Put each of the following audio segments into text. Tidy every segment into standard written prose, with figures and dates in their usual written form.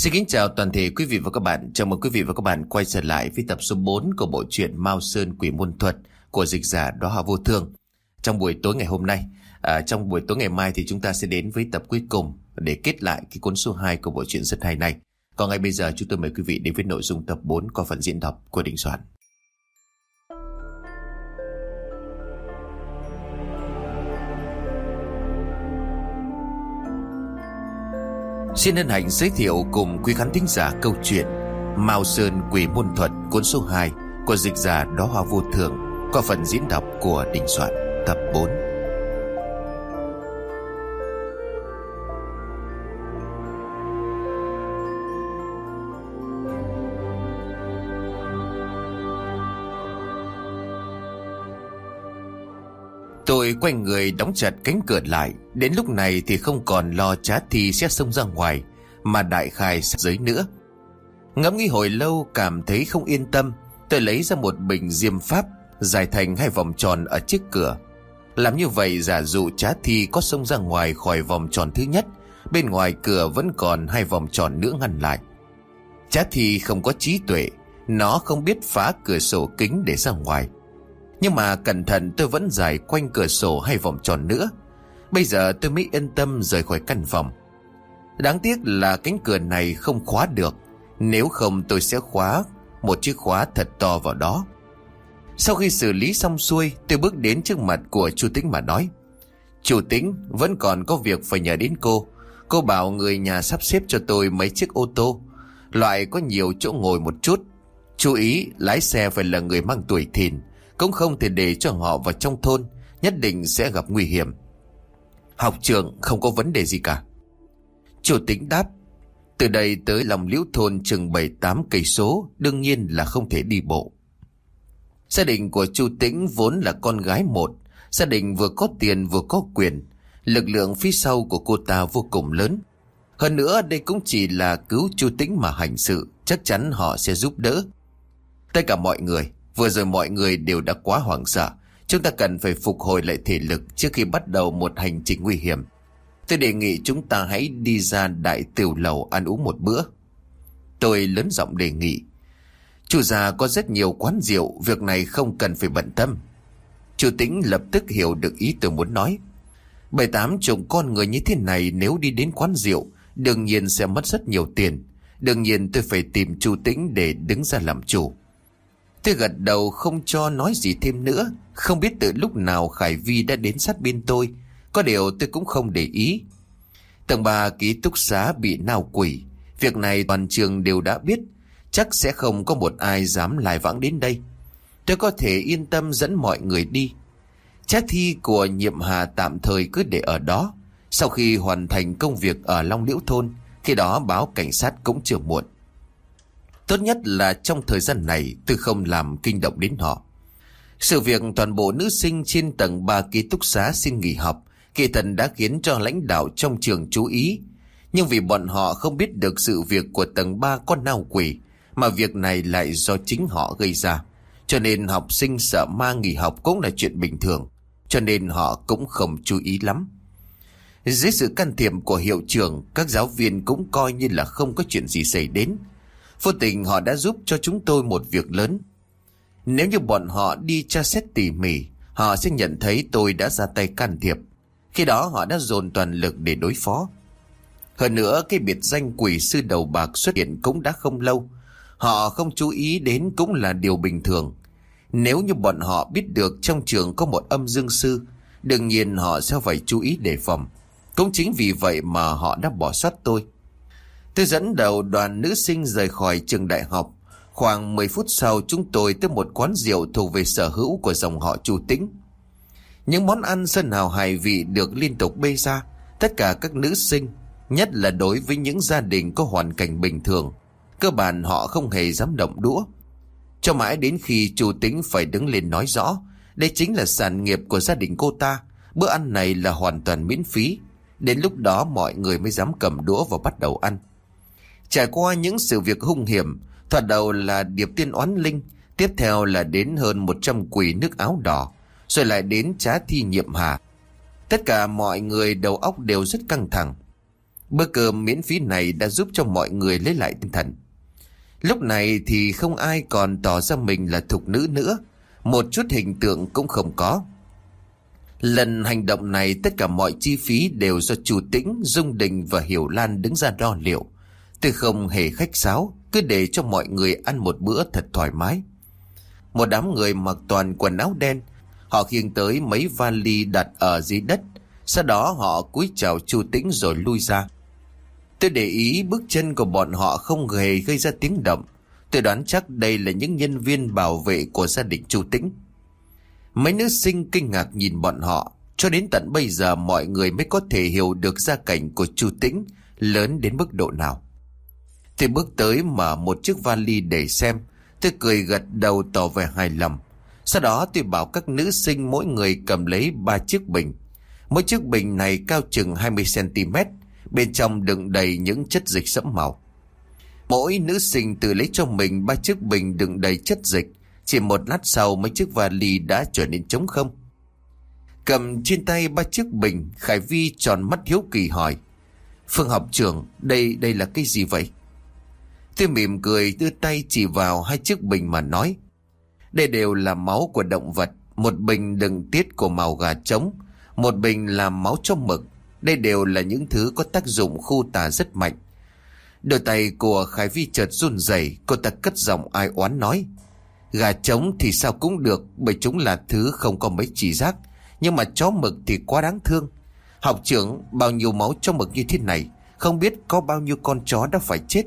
Xin kính chào toàn thể quý vị và các bạn. Chào mừng quý vị và các bạn quay trở lại với tập số 4 của bộ truyện Mao Sơn Quỷ Môn Thuật của dịch giả Đóa Hoa Vô Thương. Trong buổi tối ngày hôm nay, trong buổi tối ngày mai thì chúng ta sẽ đến với tập cuối cùng để kết lại cái cuốn số 2 của bộ truyện rất hay này. Còn ngay bây giờ chúng tôi mời quý vị đến với nội dung tập 4 qua phần diễn đọc của Đình Soạn. Xin hân hạnh giới thiệu cùng quý khán thính giả câu chuyện Mao Sơn Quỷ Môn Thuật cuốn số 2 của dịch giả Đóa Hoa Vô Thường qua phần diễn đọc của Đình Soạn tập 4. Tôi quay người đóng chặt cánh cửa lại. Đến lúc này thì không còn lo Trá Thi sẽ xông ra ngoài, mà đại khai sát giới nữa. Ngẫm nghĩ hồi lâu cảm thấy không yên tâm. Tôi lấy ra một bình diêm pháp dài thành 2 vòng tròn ở trước cửa. Làm như vậy giả dụ Trá Thi có xông ra ngoài khỏi vòng tròn thứ nhất, bên ngoài cửa vẫn còn 2 vòng tròn nữa ngăn lại. Trá Thi không có trí tuệ, nó không biết phá cửa sổ kính để ra ngoài. Nhưng mà cẩn thận tôi vẫn dài quanh cửa sổ 2 vòng tròn nữa. Bây giờ tôi mới yên tâm rời khỏi căn phòng. Đáng tiếc là cánh cửa này không khóa được. Nếu không tôi sẽ khóa một chiếc khóa thật to vào đó. Sau khi xử lý xong xuôi, tôi bước đến trước mặt của chú Tĩnh mà nói: "Chú Tĩnh, vẫn còn có việc phải nhờ đến cô. Cô bảo người nhà sắp xếp cho tôi mấy chiếc ô tô, loại có nhiều chỗ ngồi một chút. Chú ý lái xe phải là người mang tuổi thìn, cũng không thể để cho họ vào trong thôn, nhất định sẽ gặp nguy hiểm." "Học trưởng không có vấn đề gì cả." Chủ Tĩnh đáp: "Từ đây tới lòng Liễu thôn chừng 7-8 cây số, đương nhiên là không thể đi bộ." Gia đình của Chu Tĩnh vốn là con gái một, gia đình vừa có tiền vừa có quyền, lực lượng phía sau của cô ta vô cùng lớn. Hơn nữa đây cũng chỉ là cứu Chu Tĩnh mà hành sự, chắc chắn họ sẽ giúp đỡ. Tất cả mọi người, vừa rồi mọi người đều đã quá hoảng sợ. Chúng ta cần phải phục hồi lại thể lực trước khi bắt đầu một hành trình nguy hiểm. Tôi đề nghị chúng ta hãy đi ra đại tiểu lầu ăn uống một bữa. Tôi lớn giọng đề nghị. Chủ già có rất nhiều quán rượu, việc này không cần phải bận tâm. Chủ Tĩnh lập tức hiểu được ý tôi muốn nói. 7-8 chục con người như thế này nếu đi đến quán rượu, đương nhiên sẽ mất rất nhiều tiền. Đương nhiên tôi phải tìm Chu Tĩnh để đứng ra làm chủ. Tôi gật đầu không cho nói gì thêm nữa. Không biết từ lúc nào Khải Vi đã đến sát bên tôi. Có điều tôi cũng không để ý. Tầng 3 ký túc xá bị nao quỷ. Việc này toàn trường đều đã biết. Chắc sẽ không có một ai dám lai vãng đến đây. Tôi có thể yên tâm dẫn mọi người đi. Trá Thi của Nhiệm Hà tạm thời cứ để ở đó. Sau khi hoàn thành công việc ở Long Liễu thôn, khi đó báo cảnh sát cũng chưa muộn. Tốt nhất là trong thời gian này tôi không làm kinh động đến họ. Sự việc toàn bộ nữ sinh trên tầng 3 ký túc xá xin nghỉ học kỳ thật đã khiến cho lãnh đạo trong trường chú ý. Nhưng vì bọn họ không biết được sự việc của tầng 3 có nao quỷ, mà việc này lại do chính họ gây ra, cho nên học sinh sợ ma nghỉ học cũng là chuyện bình thường, cho nên họ cũng không chú ý lắm. Dưới sự can thiệp của hiệu trưởng, các giáo viên cũng coi như là không có chuyện gì xảy đến. Vô tình họ đã giúp cho chúng tôi một việc lớn. Nếu như bọn họ đi tra xét tỉ mỉ, họ sẽ nhận thấy tôi đã ra tay can thiệp. Khi đó họ đã dồn toàn lực để đối phó. Hơn nữa cái biệt danh quỷ sư đầu bạc xuất hiện cũng đã không lâu. Họ không chú ý đến cũng là điều bình thường. Nếu như bọn họ biết được trong trường có một âm dương sư, đương nhiên họ sẽ phải chú ý đề phòng. Cũng chính vì vậy mà họ đã bỏ sót tôi. Tôi dẫn đầu đoàn nữ sinh rời khỏi trường đại học. Khoảng 10 phút sau chúng tôi tới một quán rượu thuộc về sở hữu của dòng họ Chu Tĩnh. Những món ăn sơn hào hải vị được liên tục bê ra. Tất cả các nữ sinh, nhất là đối với những gia đình có hoàn cảnh bình thường, cơ bản họ không hề dám động đũa. Cho mãi đến khi Chu Tĩnh phải đứng lên nói rõ đây chính là sản nghiệp của gia đình cô ta, bữa ăn này là hoàn toàn miễn phí. Đến lúc đó mọi người mới dám cầm đũa và bắt đầu ăn. Trải qua những sự việc hung hiểm, thoạt đầu là điệp tiên oán linh, tiếp theo là đến hơn 100 quỷ nước áo đỏ, rồi lại đến Trá Thi Nhiệm Hà. Tất cả mọi người đầu óc đều rất căng thẳng. Bữa cơm miễn phí này đã giúp cho mọi người lấy lại tinh thần. Lúc này thì không ai còn tỏ ra mình là thục nữ nữa, một chút hình tượng cũng không có. Lần hành động này tất cả mọi chi phí đều do Chu Tĩnh, Dung Đình và Hiểu Lan đứng ra đo liệu. Tôi không hề khách sáo, cứ để cho mọi người ăn một bữa thật thoải mái. Một đám người mặc toàn quần áo đen, họ khiêng tới mấy vali đặt ở dưới đất. Sau đó họ cúi chào Chu Tĩnh rồi lui ra. Tôi để ý bước chân của bọn họ không hề gây ra tiếng động. Tôi đoán chắc đây là những nhân viên bảo vệ của gia đình Chu Tĩnh. Mấy nữ sinh kinh ngạc nhìn bọn họ. Cho đến tận bây giờ mọi người mới có thể hiểu được gia cảnh của Chu Tĩnh lớn đến mức độ nào. Tôi bước tới mở một chiếc vali để xem. Tôi cười gật đầu tỏ vẻ hài lòng. Sau đó tôi bảo các nữ sinh mỗi người cầm lấy 3 chiếc bình. Mỗi chiếc bình này cao chừng 20cm, bên trong đựng đầy những chất dịch sẫm màu. Mỗi nữ sinh tự lấy cho mình 3 chiếc bình đựng đầy chất dịch. Chỉ một lát sau mấy chiếc vali đã trở nên trống không. Cầm trên tay 3 chiếc bình, Khải Vi tròn mắt hiếu kỳ hỏi: Phương học trưởng, đây là cái gì vậy? Tôi mỉm cười đưa tay chỉ vào 2 chiếc bình mà nói: Đây đều là máu của động vật. Một bình đựng tiết của màu gà trống, một bình là máu cho mực. Đây đều là những thứ có tác dụng khu tà rất mạnh. Đôi tay của Khải Vi chợt run rẩy, cô ta cất giọng ai oán nói: Gà trống thì sao cũng được, bởi chúng là thứ không có mấy trí giác. Nhưng mà chó mực thì quá đáng thương. Học trưởng, bao nhiêu máu cho mực như thế này, không biết có bao nhiêu con chó đã phải chết.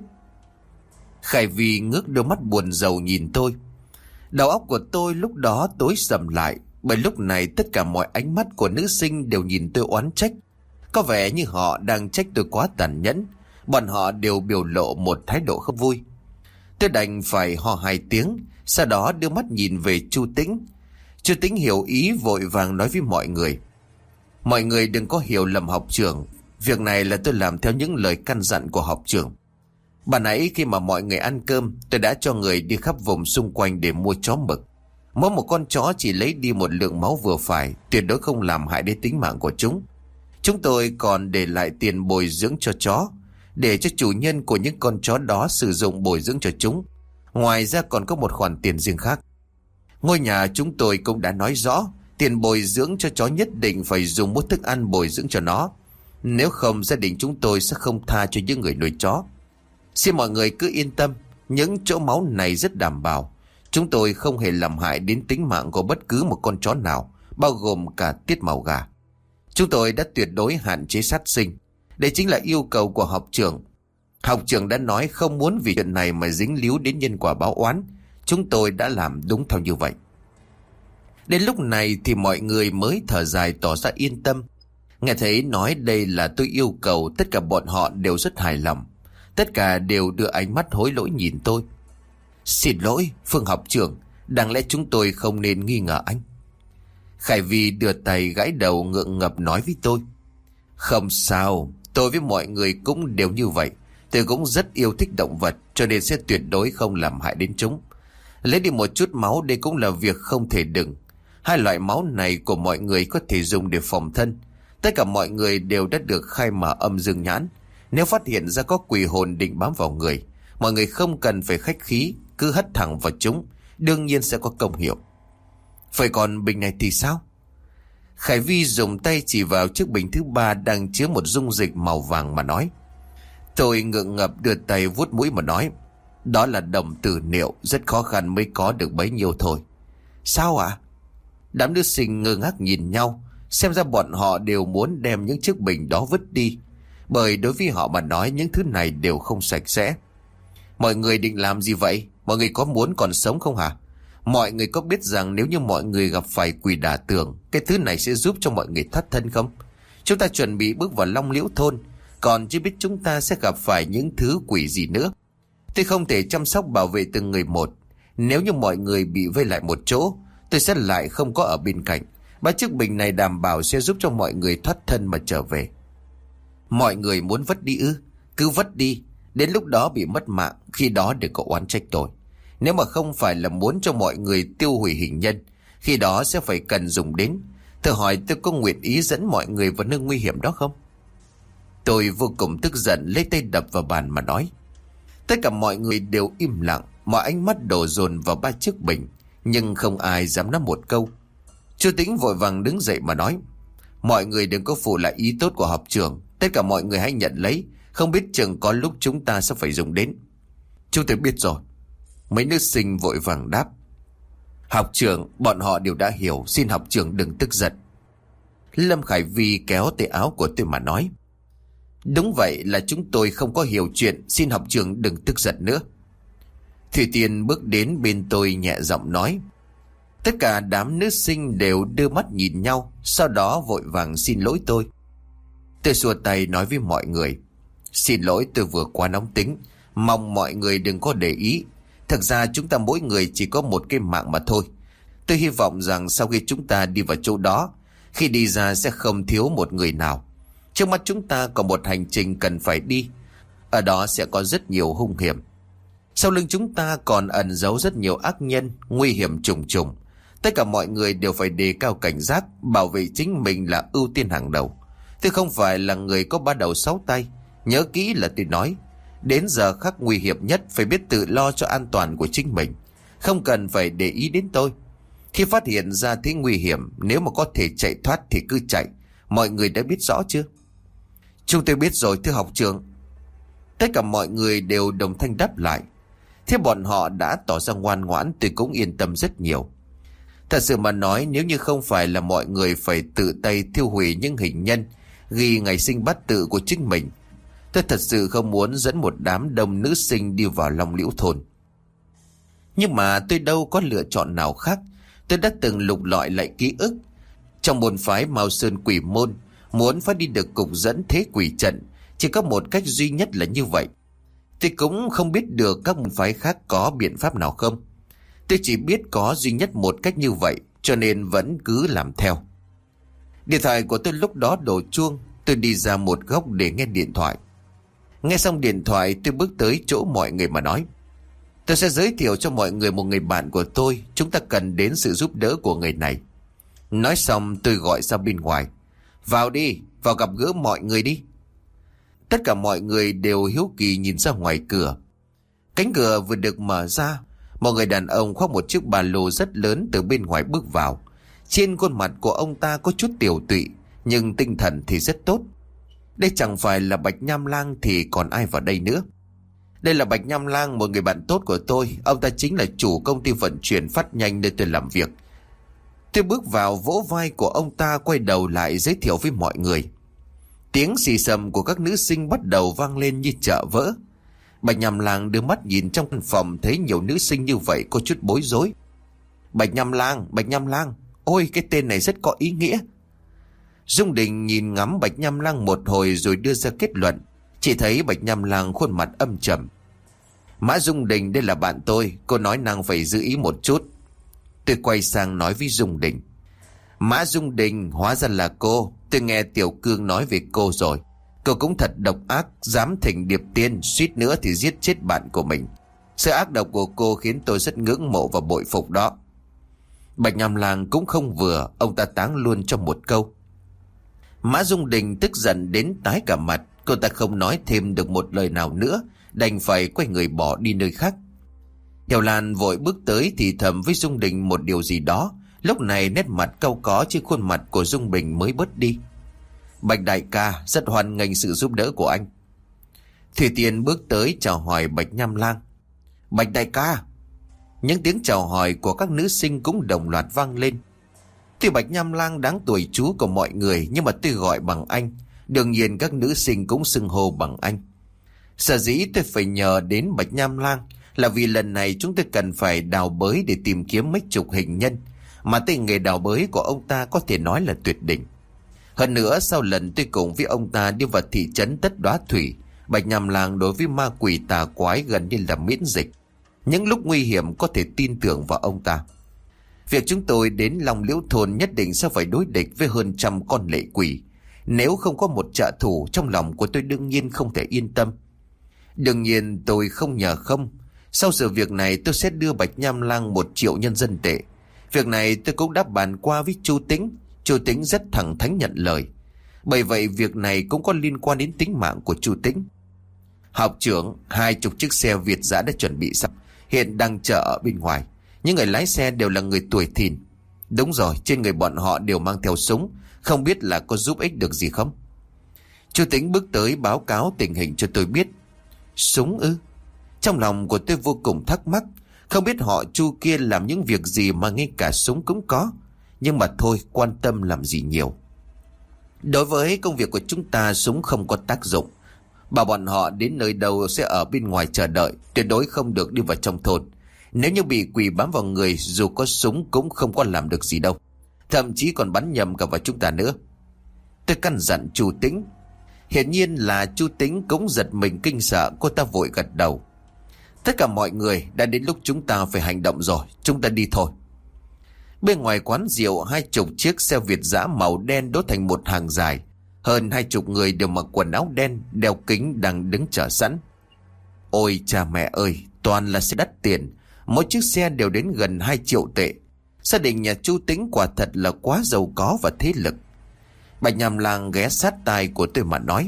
Khải Vi ngước đôi mắt buồn rầu nhìn tôi. Đầu óc của tôi lúc đó tối sầm lại, bởi lúc này tất cả mọi ánh mắt của nữ sinh đều nhìn tôi oán trách. Có vẻ như họ đang trách tôi quá tàn nhẫn. Bọn họ đều biểu lộ một thái độ không vui. Tôi đành phải ho 2 tiếng, sau đó đưa mắt nhìn về Chu Tĩnh. Chu Tĩnh hiểu ý vội vàng nói với mọi người: Mọi người đừng có hiểu lầm học trưởng. Việc này là tôi làm theo những lời căn dặn của học trưởng. Bà nãy khi mà mọi người ăn cơm, tôi đã cho người đi khắp vùng xung quanh để mua chó mực. Mỗi một con chó chỉ lấy đi một lượng máu vừa phải, tuyệt đối không làm hại đến tính mạng của chúng. Chúng tôi còn để lại tiền bồi dưỡng cho chó, để cho chủ nhân của những con chó đó sử dụng bồi dưỡng cho chúng. Ngoài ra còn có một khoản tiền riêng khác. Ngôi nhà chúng tôi cũng đã nói rõ, tiền bồi dưỡng cho chó nhất định phải dùng mua thức ăn bồi dưỡng cho nó. Nếu không, gia đình chúng tôi sẽ không tha cho những người nuôi chó. Xin mọi người cứ yên tâm, những chỗ máu này rất đảm bảo. Chúng tôi không hề làm hại đến tính mạng của bất cứ một con chó nào, bao gồm cả tiết màu gà. Chúng tôi đã tuyệt đối hạn chế sát sinh. Đây chính là yêu cầu của học trưởng. Học trưởng đã nói không muốn vì chuyện này mà dính líu đến nhân quả báo oán. Chúng tôi đã làm đúng theo như vậy. Đến lúc này thì mọi người mới thở dài tỏ ra yên tâm. Nghe thấy nói đây là tôi yêu cầu, tất cả bọn họ đều rất hài lòng. Tất cả đều đưa ánh mắt hối lỗi nhìn tôi. Xin lỗi, Phương học trưởng, đáng lẽ chúng tôi không nên nghi ngờ anh. Khải Vi đưa tay gãi đầu ngượng ngập nói với tôi: Không sao, tôi với mọi người cũng đều như vậy. Tôi cũng rất yêu thích động vật, cho nên sẽ tuyệt đối không làm hại đến chúng. Lấy đi một chút máu đây cũng là việc không thể đừng. 2 loại máu này của mọi người có thể dùng để phòng thân. Tất cả mọi người đều đã được khai mở âm dương nhãn. Nếu phát hiện ra có quỷ hồn định bám vào người, mọi người không cần phải khách khí, cứ hất thẳng vào chúng, đương nhiên sẽ có công hiệu. Vậy còn bình này thì sao? Khải Vi dùng tay chỉ vào chiếc bình thứ 3 đang chứa một dung dịch màu vàng mà nói. Tôi ngượng ngập đưa tay vuốt mũi mà nói: Đó là đồng tử niệu, rất khó khăn mới có được bấy nhiêu thôi. Sao ạ? Đám nữ sinh ngơ ngác nhìn nhau, xem ra bọn họ đều muốn đem những chiếc bình đó vứt đi, bởi đối với họ mà nói những thứ này đều không sạch sẽ. Mọi người định làm gì vậy? Mọi người có muốn còn sống không hả? Mọi người có biết rằng nếu như mọi người gặp phải quỷ đả tường, cái thứ này sẽ giúp cho mọi người thoát thân không? Chúng ta chuẩn bị bước vào Long Liễu thôn, còn chưa biết chúng ta sẽ gặp phải những thứ quỷ gì nữa. Tôi không thể chăm sóc bảo vệ từng người một. Nếu như mọi người bị vây lại một chỗ, tôi sẽ lại không có ở bên cạnh. 3 chiếc bình này đảm bảo sẽ giúp cho mọi người thoát thân mà trở về. Mọi người muốn vứt đi ư? Cứ vứt đi. Đến lúc đó bị mất mạng, khi đó đừng có oán trách tôi. Nếu mà không phải là muốn cho mọi người tiêu hủy hình nhân, khi đó sẽ phải cần dùng đến. Thử hỏi tôi có nguyện ý dẫn mọi người vào nơi nguy hiểm đó không? Tôi vô cùng tức giận, lấy tay đập vào bàn mà nói. Tất cả mọi người đều im lặng, mọi ánh mắt đổ dồn vào ba chiếc bình, nhưng không ai dám nói một câu. Chú Tĩnh vội vàng đứng dậy mà nói. Mọi người đừng có phụ lại ý tốt của học trưởng. Tất cả mọi người hãy nhận lấy, không biết chừng có lúc chúng ta sẽ phải dùng đến. Chúng tôi biết rồi. Mấy nữ sinh vội vàng đáp. Học trưởng, bọn họ đều đã hiểu, xin học trưởng đừng tức giận. Lâm Khải Vi kéo tay áo của tôi mà nói. Đúng vậy, là chúng tôi không có hiểu chuyện, xin học trưởng đừng tức giận nữa. Thủy Tiên bước đến bên tôi nhẹ giọng nói. Tất cả đám nữ sinh đều đưa mắt nhìn nhau, sau đó vội vàng xin lỗi tôi. Tôi xua tay nói với mọi người. Xin lỗi, tôi vừa quá nóng tính, mong mọi người đừng có để ý. Thực ra chúng ta mỗi người chỉ có một cái mạng mà thôi. Tôi hy vọng rằng sau khi chúng ta đi vào chỗ đó, khi đi ra sẽ không thiếu một người nào. Trước mắt chúng ta còn một hành trình cần phải đi. Ở đó sẽ có rất nhiều hung hiểm. Sau lưng chúng ta còn ẩn giấu rất nhiều ác nhân, nguy hiểm trùng trùng. Tất cả mọi người đều phải đề cao cảnh giác, bảo vệ chính mình là ưu tiên hàng đầu. Tôi không phải là người có ba đầu sáu tay. Nhớ kỹ là tôi nói, đến giờ khắc nguy hiểm nhất phải biết tự lo cho an toàn của chính mình. Không cần phải để ý đến tôi. Khi phát hiện ra thế nguy hiểm, nếu mà có thể chạy thoát thì cứ chạy. Mọi người đã biết rõ chưa? Chúng tôi biết rồi thưa học trưởng. Tất cả mọi người đều đồng thanh đáp lại. Thế bọn họ đã tỏ ra ngoan ngoãn, tôi cũng yên tâm rất nhiều. Thật sự mà nói, nếu như không phải là mọi người phải tự tay thiêu hủy những hình nhân ghi ngày sinh bát tự của chính mình, tôi thật sự không muốn dẫn một đám đông nữ sinh đi vào Long Liễu thôn. Nhưng mà tôi đâu có lựa chọn nào khác. Tôi đã từng lục lọi lại ký ức. Trong môn phái Mao Sơn Quỷ Môn, muốn phát đi được cục dẫn thế quỷ trận, chỉ có một cách duy nhất là như vậy. Tôi cũng không biết được các môn phái khác có biện pháp nào không. Tôi chỉ biết có duy nhất một cách như vậy, cho nên vẫn cứ làm theo. Điện thoại của tôi lúc đó đổ chuông. Tôi đi ra một góc để nghe điện thoại. Nghe xong điện thoại, tôi bước tới chỗ mọi người mà nói. Tôi sẽ giới thiệu cho mọi người một người bạn của tôi. Chúng ta cần đến sự giúp đỡ của người này. Nói xong tôi gọi ra bên ngoài. Vào đi, vào gặp gỡ mọi người đi. Tất cả mọi người đều hiếu kỳ nhìn ra ngoài cửa. Cánh cửa vừa được mở ra, một người đàn ông khoác một chiếc ba lô rất lớn từ bên ngoài bước vào. Trên khuôn mặt của ông ta có chút tiều tụy, nhưng tinh thần thì rất tốt. Đây chẳng phải là Bạch Nham Lang thì còn ai vào đây nữa. Đây là Bạch Nham Lang, một người bạn tốt của tôi. Ông ta chính là chủ công ty vận chuyển phát nhanh nơi tôi làm việc. Tôi bước vào vỗ vai của ông ta, quay đầu lại giới thiệu với mọi người. Tiếng xì xầm của các nữ sinh bắt đầu vang lên như chợ vỡ. Bạch Nham Lang đưa mắt nhìn trong căn phòng, thấy nhiều nữ sinh như vậy có chút bối rối. Bạch Nham Lang, Bạch Nham Lang, ôi cái tên này rất có ý nghĩa. Dung Đình nhìn ngắm Bạch Nham Lang một hồi rồi đưa ra kết luận. Chỉ thấy Bạch Nham Lang khuôn mặt âm trầm. Mã Dung Đình, đây là bạn tôi, cô nói năng phải giữ ý một chút. Tôi quay sang nói với Dung Đình. Mã Dung Đình, hóa ra là cô. Tôi nghe Tiểu Cương nói về cô rồi. Cô cũng thật độc ác, dám thỉnh điệp tiên, suýt nữa thì giết chết bạn của mình. Sự ác độc của cô khiến tôi rất ngưỡng mộ và bội phục đó. Bạch Nham Lang cũng không vừa, ông ta táng luôn trong một câu. Mã Dung Đình tức giận đến tái cả mặt. Cô ta không nói thêm được một lời nào nữa, đành phải quay người bỏ đi nơi khác. Tiểu Lan vội bước tới thì thầm với Dung Đình một điều gì đó. Lúc này nét mặt cau có trên khuôn mặt của Dung Bình mới bớt đi. Bạch đại ca, rất hoan nghênh sự giúp đỡ của anh. Thủy Tiên bước tới chào hỏi Bạch Nham Lang. Bạch đại ca. Những tiếng chào hỏi của các nữ sinh cũng đồng loạt vang lên. Tuy Bạch Nham Lang đáng tuổi chú của mọi người, nhưng mà tôi gọi bằng anh. Đương nhiên các nữ sinh cũng xưng hô bằng anh. Sở dĩ tôi phải nhờ đến Bạch Nham Lang là vì lần này chúng tôi cần phải đào bới để tìm kiếm mấy chục hình nhân, mà tay nghề đào bới của ông ta có thể nói là tuyệt đỉnh. Hơn nữa, sau lần tôi cùng với ông ta đi vào thị trấn Tất Đóa Thủy, Bạch Nham Lang đối với ma quỷ tà quái gần như là miễn dịch. Những lúc nguy hiểm có thể tin tưởng vào ông ta. Việc chúng tôi đến Long Liễu thôn nhất định sẽ phải đối địch với hơn 100 con lệ quỷ. Nếu không có một trợ thủ, trong lòng của tôi đương nhiên không thể yên tâm. Đương nhiên tôi không nhờ không. Sau sự việc này tôi sẽ đưa Bạch Nham Lang 1 triệu nhân dân tệ. Việc này tôi cũng đã bàn qua với Chu Tĩnh. Chu Tĩnh rất thẳng thắn nhận lời. Bởi vậy việc này cũng có liên quan đến tính mạng của Chu Tĩnh. Học trưởng, 20 chiếc xe Việt dã đã chuẩn bị xong, hiện đang chờ ở bên ngoài. Những người lái xe đều là người tuổi thìn. Đúng rồi, trên người bọn họ đều mang theo súng, không biết là có giúp ích được gì không? Chu Tĩnh bước tới báo cáo tình hình cho tôi biết. Súng ư? Trong lòng của tôi vô cùng thắc mắc. Không biết họ Chu kia làm những việc gì mà ngay cả súng cũng có. Nhưng mà thôi, quan tâm làm gì nhiều. Đối với công việc của chúng ta, súng không có tác dụng. Bảo bọn họ đến nơi đâu sẽ ở bên ngoài chờ đợi, tuyệt đối không được đi vào trong thôn. Nếu như bị quỷ bám vào người, dù có súng cũng không có làm được gì đâu, thậm chí còn bắn nhầm cả vào chúng ta nữa. Tôi căn dặn Chu Tĩnh. Hiển nhiên là Chu Tĩnh cũng giật mình kinh sợ. Cô ta vội gật đầu. Tất cả mọi người, đã đến lúc chúng ta phải hành động rồi, chúng ta đi thôi. Bên ngoài quán rượu, 20 chiếc xe Việt dã màu đen đốt thành một hàng dài. Hơn 20 người đều mặc quần áo đen, đeo kính đang đứng chờ sẵn. Ôi cha mẹ ơi, toàn là xe đắt tiền. Mỗi chiếc xe đều đến gần 2 triệu tệ. Gia đình nhà Chu Tĩnh quả thật là quá giàu có và thế lực. Bạch Nham Lang ghé sát tai của tôi mà nói.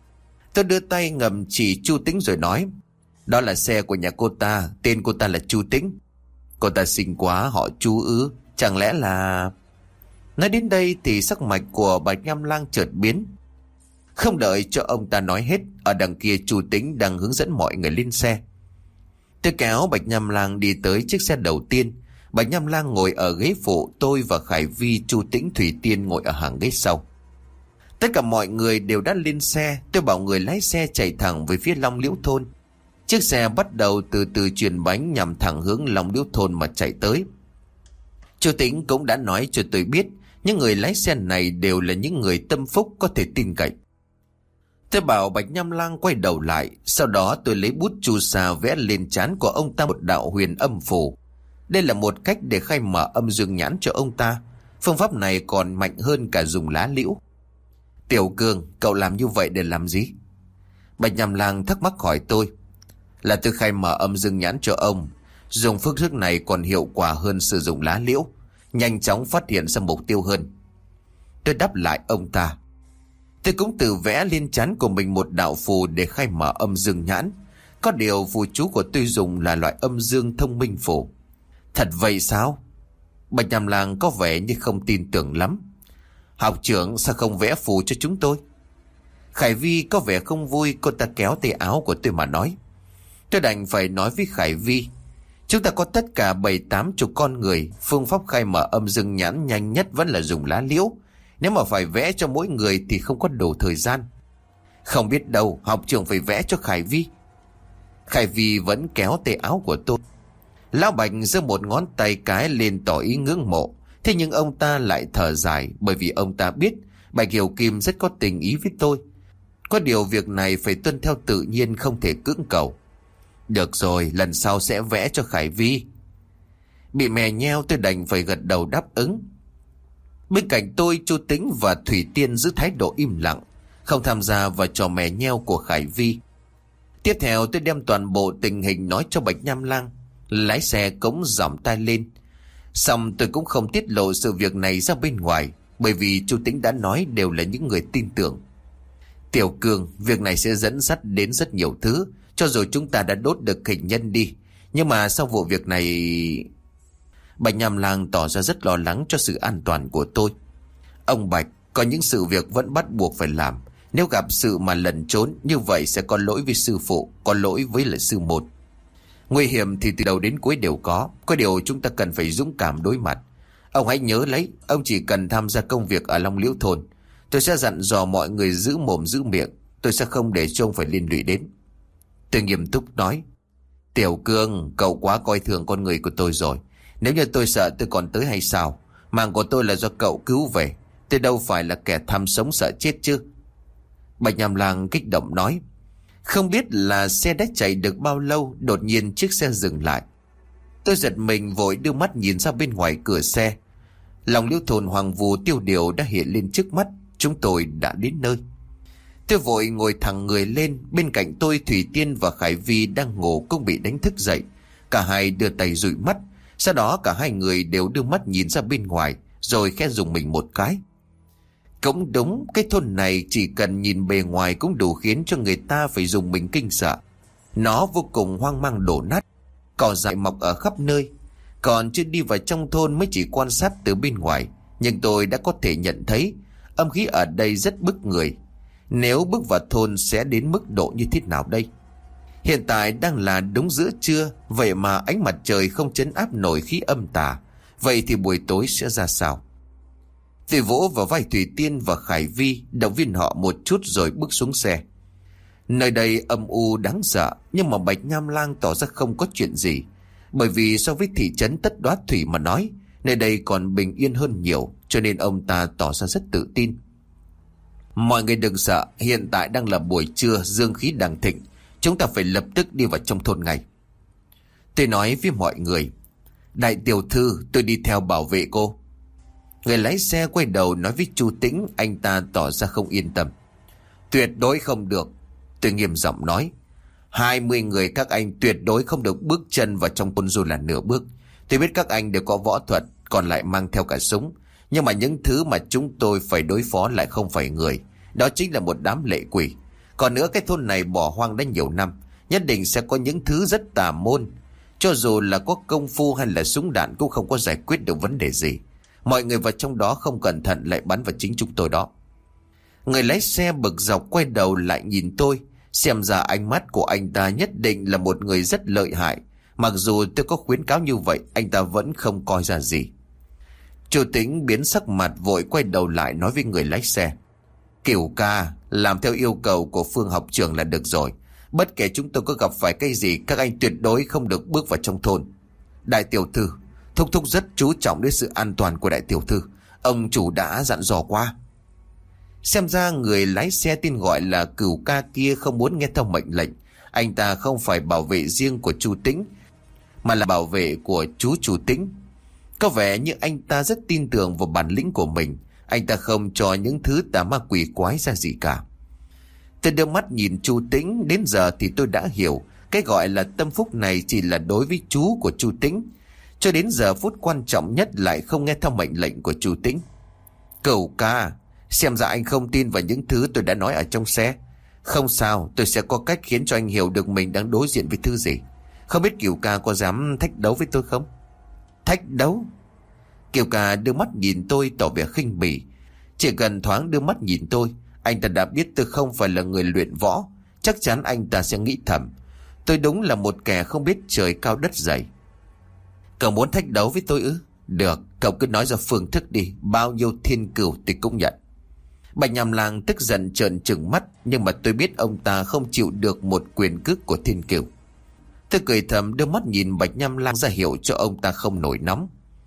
Tôi đưa tay ngầm chỉ Chu Tĩnh rồi nói. Đó là xe của nhà cô ta, tên cô ta là Chu Tĩnh. Cô ta xinh quá, họ Chu ư? Chẳng lẽ là... Nói đến đây thì sắc mặt của Bạch Nham Lang chợt biến. Không đợi cho ông ta nói hết, ở đằng kia Chu Tĩnh đang hướng dẫn mọi người lên xe. Tôi kéo Bạch Nham Lang đi tới chiếc xe đầu tiên. Bạch Nham Lang ngồi ở ghế phụ, tôi và Khải Vi, Chu Tĩnh, Thủy Tiên ngồi ở hàng ghế sau. Tất cả mọi người đều đã lên xe. Tôi bảo người lái xe chạy thẳng về phía Long Liễu thôn. Chiếc xe bắt đầu từ từ chuyển bánh nhằm thẳng hướng Long Liễu thôn mà chạy tới. Chu Tĩnh cũng đã nói cho tôi biết những người lái xe này đều là những người tâm phúc có thể tin cậy. Tôi bảo Bạch Nham Lang quay đầu lại. Sau đó tôi lấy bút chu sa vẽ lên trán của ông ta một đạo huyền âm phù. Đây là một cách để khai mở âm dương nhãn cho ông ta. Phương pháp này còn mạnh hơn cả dùng lá liễu. Tiểu Cương, cậu làm như vậy để làm gì? Bạch Nham Lang thắc mắc hỏi tôi. Là tôi khai mở âm dương nhãn cho ông. Dùng phương thức này còn hiệu quả hơn sử dụng lá liễu, nhanh chóng phát hiện ra mục tiêu hơn. Tôi đáp lại ông ta. Tôi cũng tự vẽ lên trán của mình một đạo phù để khai mở âm dương nhãn. Có điều phù chú của tôi dùng là loại âm dương thông minh phù. Thật vậy sao? Bạch Nham Lang có vẻ như không tin tưởng lắm. Học trưởng, sao không vẽ phù cho chúng tôi? Khải Vi có vẻ không vui. Cô ta kéo tay áo của tôi mà nói. Tôi đành phải nói với Khải Vi. Chúng ta có tất cả 7-80 con người. Phương pháp khai mở âm dương nhãn nhanh nhất vẫn là dùng lá liễu. Nếu mà phải vẽ cho mỗi người thì không có đủ thời gian. Không biết đâu, học trưởng phải vẽ cho Khải Vi. Khải Vi vẫn kéo tay áo của tôi. Lão Bạch giơ một ngón tay cái lên tỏ ý ngưỡng mộ. Thế nhưng ông ta lại thở dài, bởi vì ông ta biết Bạch Hiểu Kim rất có tình ý với tôi. Có điều việc này phải tuân theo tự nhiên, không thể cưỡng cầu. Được rồi, lần sau sẽ vẽ cho Khải Vi. Bị mè nheo, tôi đành phải gật đầu đáp ứng. Bên cạnh tôi, Chu Tĩnh và Thủy Tiên giữ thái độ im lặng, không tham gia vào trò mè nheo của Khải Vi. Tiếp theo tôi đem toàn bộ tình hình nói cho Bạch Nham Lang. Lái xe cũng giỏng tai lên. Xong tôi cũng không tiết lộ sự việc này ra bên ngoài, bởi vì Chu Tĩnh đã nói đều là những người tin tưởng. Tiểu Cường, việc này sẽ dẫn dắt đến rất nhiều thứ. Cho dù chúng ta đã đốt được hình nhân đi, nhưng mà sau vụ việc này... Bạch Nham Lang tỏ ra rất lo lắng cho sự an toàn của tôi. Ông Bạch, có những sự việc vẫn bắt buộc phải làm. Nếu gặp sự mà lẩn trốn, như vậy sẽ có lỗi với sư phụ, có lỗi với lại sư một. Nguy hiểm thì từ đầu đến cuối đều có điều chúng ta cần phải dũng cảm đối mặt. Ông hãy nhớ lấy, ông chỉ cần tham gia công việc ở Long Liễu thôn. Tôi sẽ dặn dò mọi người giữ mồm giữ miệng. Tôi sẽ không để cho ông phải liên lụy đến. Tôi nghiêm túc nói. Tiểu Cương, cậu quá coi thường con người của tôi rồi. Nếu như tôi sợ tôi còn tới hay sao? Mạng của tôi là do cậu cứu về. Tôi đâu phải là kẻ tham sống sợ chết chứ. Bạch Nham Lang kích động nói. Không biết là xe đã chạy được bao lâu, đột nhiên chiếc xe dừng lại. Tôi giật mình vội đưa mắt nhìn ra bên ngoài cửa xe. Long Liễu thôn hoang vu tiêu điều đã hiện lên trước mắt. Chúng tôi đã đến nơi. Tôi vội ngồi thẳng người lên. Bên cạnh tôi, Thủy Tiên và Khải Vi đang ngủ cũng bị đánh thức dậy. Cả hai đưa tay dụi mắt. Sau đó cả hai người đều đưa mắt nhìn ra bên ngoài, rồi khẽ dùng mình một cái. Cũng đúng, cái thôn này chỉ cần nhìn bề ngoài cũng đủ khiến cho người ta phải dùng mình kinh sợ. Nó vô cùng hoang mang đổ nát, cỏ dại mọc ở khắp nơi. Còn chưa đi vào trong thôn mới chỉ quan sát từ bên ngoài, nhưng tôi đã có thể nhận thấy âm khí ở đây rất bức người. Nếu bước vào thôn sẽ đến mức độ như thế nào đây? Hiện tại đang là đúng giữa trưa, vậy mà ánh mặt trời không trấn áp nổi khí âm tà. Vậy thì buổi tối sẽ ra sao? Tôi vỗ vào vai Thủy Tiên và Khải Vi, động viên họ một chút rồi bước xuống xe. Nơi đây âm u đáng sợ, nhưng mà Bạch Nham Lang tỏ ra không có chuyện gì. Bởi vì so với thị trấn Tất Đoá Thủy mà nói, nơi đây còn bình yên hơn nhiều, cho nên ông ta tỏ ra rất tự tin. Mọi người đừng sợ, hiện tại đang là buổi trưa, dương khí đang thịnh. Chúng ta phải lập tức đi vào trong thôn ngay. Tôi nói với mọi người, đại tiểu thư, tôi đi theo bảo vệ cô. Người lái xe quay đầu nói với Chu Tĩnh, anh ta tỏ ra không yên tâm. Tuyệt đối không được, tôi nghiêm giọng nói. 20 người các anh tuyệt đối không được bước chân vào trong thôn dù là nửa bước. Tôi biết các anh đều có võ thuật, còn lại mang theo cả súng. Nhưng mà những thứ mà chúng tôi phải đối phó lại không phải người. Đó chính là một đám lệ quỷ. Còn nữa, cái thôn này bỏ hoang đã nhiều năm, nhất định sẽ có những thứ rất tà môn. Cho dù là có công phu hay là súng đạn cũng không có giải quyết được vấn đề gì. Mọi người vào trong đó không cẩn thận lại bắn vào chính chúng tôi đó. Người lái xe bực dọc quay đầu lại nhìn tôi. Xem ra ánh mắt của anh ta nhất định là một người rất lợi hại. Mặc dù tôi có khuyến cáo như vậy, anh ta vẫn không coi ra gì. Chu Tĩnh biến sắc mặt vội quay đầu lại nói với người lái xe. Cửu ca, làm theo yêu cầu của Phương học trưởng là được rồi. Bất kể chúng tôi có gặp phải cái gì, các anh tuyệt đối không được bước vào trong thôn. Đại tiểu thư, thúc thúc rất chú trọng đến sự an toàn của đại tiểu thư. Ông chủ đã dặn dò qua. Xem ra người lái xe tên gọi là Cửu ca kia không muốn nghe theo mệnh lệnh. Anh ta không phải bảo vệ riêng của Chu Tĩnh, mà là bảo vệ của chú Chu Tĩnh. Có vẻ như anh ta rất tin tưởng vào bản lĩnh của mình. Anh ta không cho những thứ tà ma quỷ quái ra gì cả. Tôi đưa mắt nhìn Chu Tĩnh. Đến giờ thì tôi đã hiểu, cái gọi là tâm phúc này chỉ là đối với chú của Chu Tĩnh. Cho đến giờ phút quan trọng nhất lại không nghe theo mệnh lệnh của Chu Tĩnh. Cửu ca, xem ra anh không tin vào những thứ tôi đã nói ở trong xe. Không sao, tôi sẽ có cách khiến cho anh hiểu được mình đang đối diện với thứ gì. Không biết Cửu ca có dám thách đấu với tôi không? Thách đấu? Cửu ca đưa mắt nhìn tôi tỏ vẻ khinh bỉ. Chỉ cần thoáng đưa mắt nhìn tôi, anh ta đã biết tôi không phải là người luyện võ. Chắc chắn anh ta sẽ nghĩ thầm, tôi đúng là một kẻ không biết trời cao đất dày. Cậu muốn thách đấu với tôi ư? Được, cậu cứ nói ra phương thức đi. Bao nhiêu thiên cửu thì cũng nhận. Bạch Nham Lang tức giận trợn trừng mắt, nhưng mà tôi biết ông ta không chịu được một quyền cước của thiên cửu. Tôi cười thầm đưa mắt nhìn Bạch Nham Lang ra hiệu cho ông ta không nổi nóng.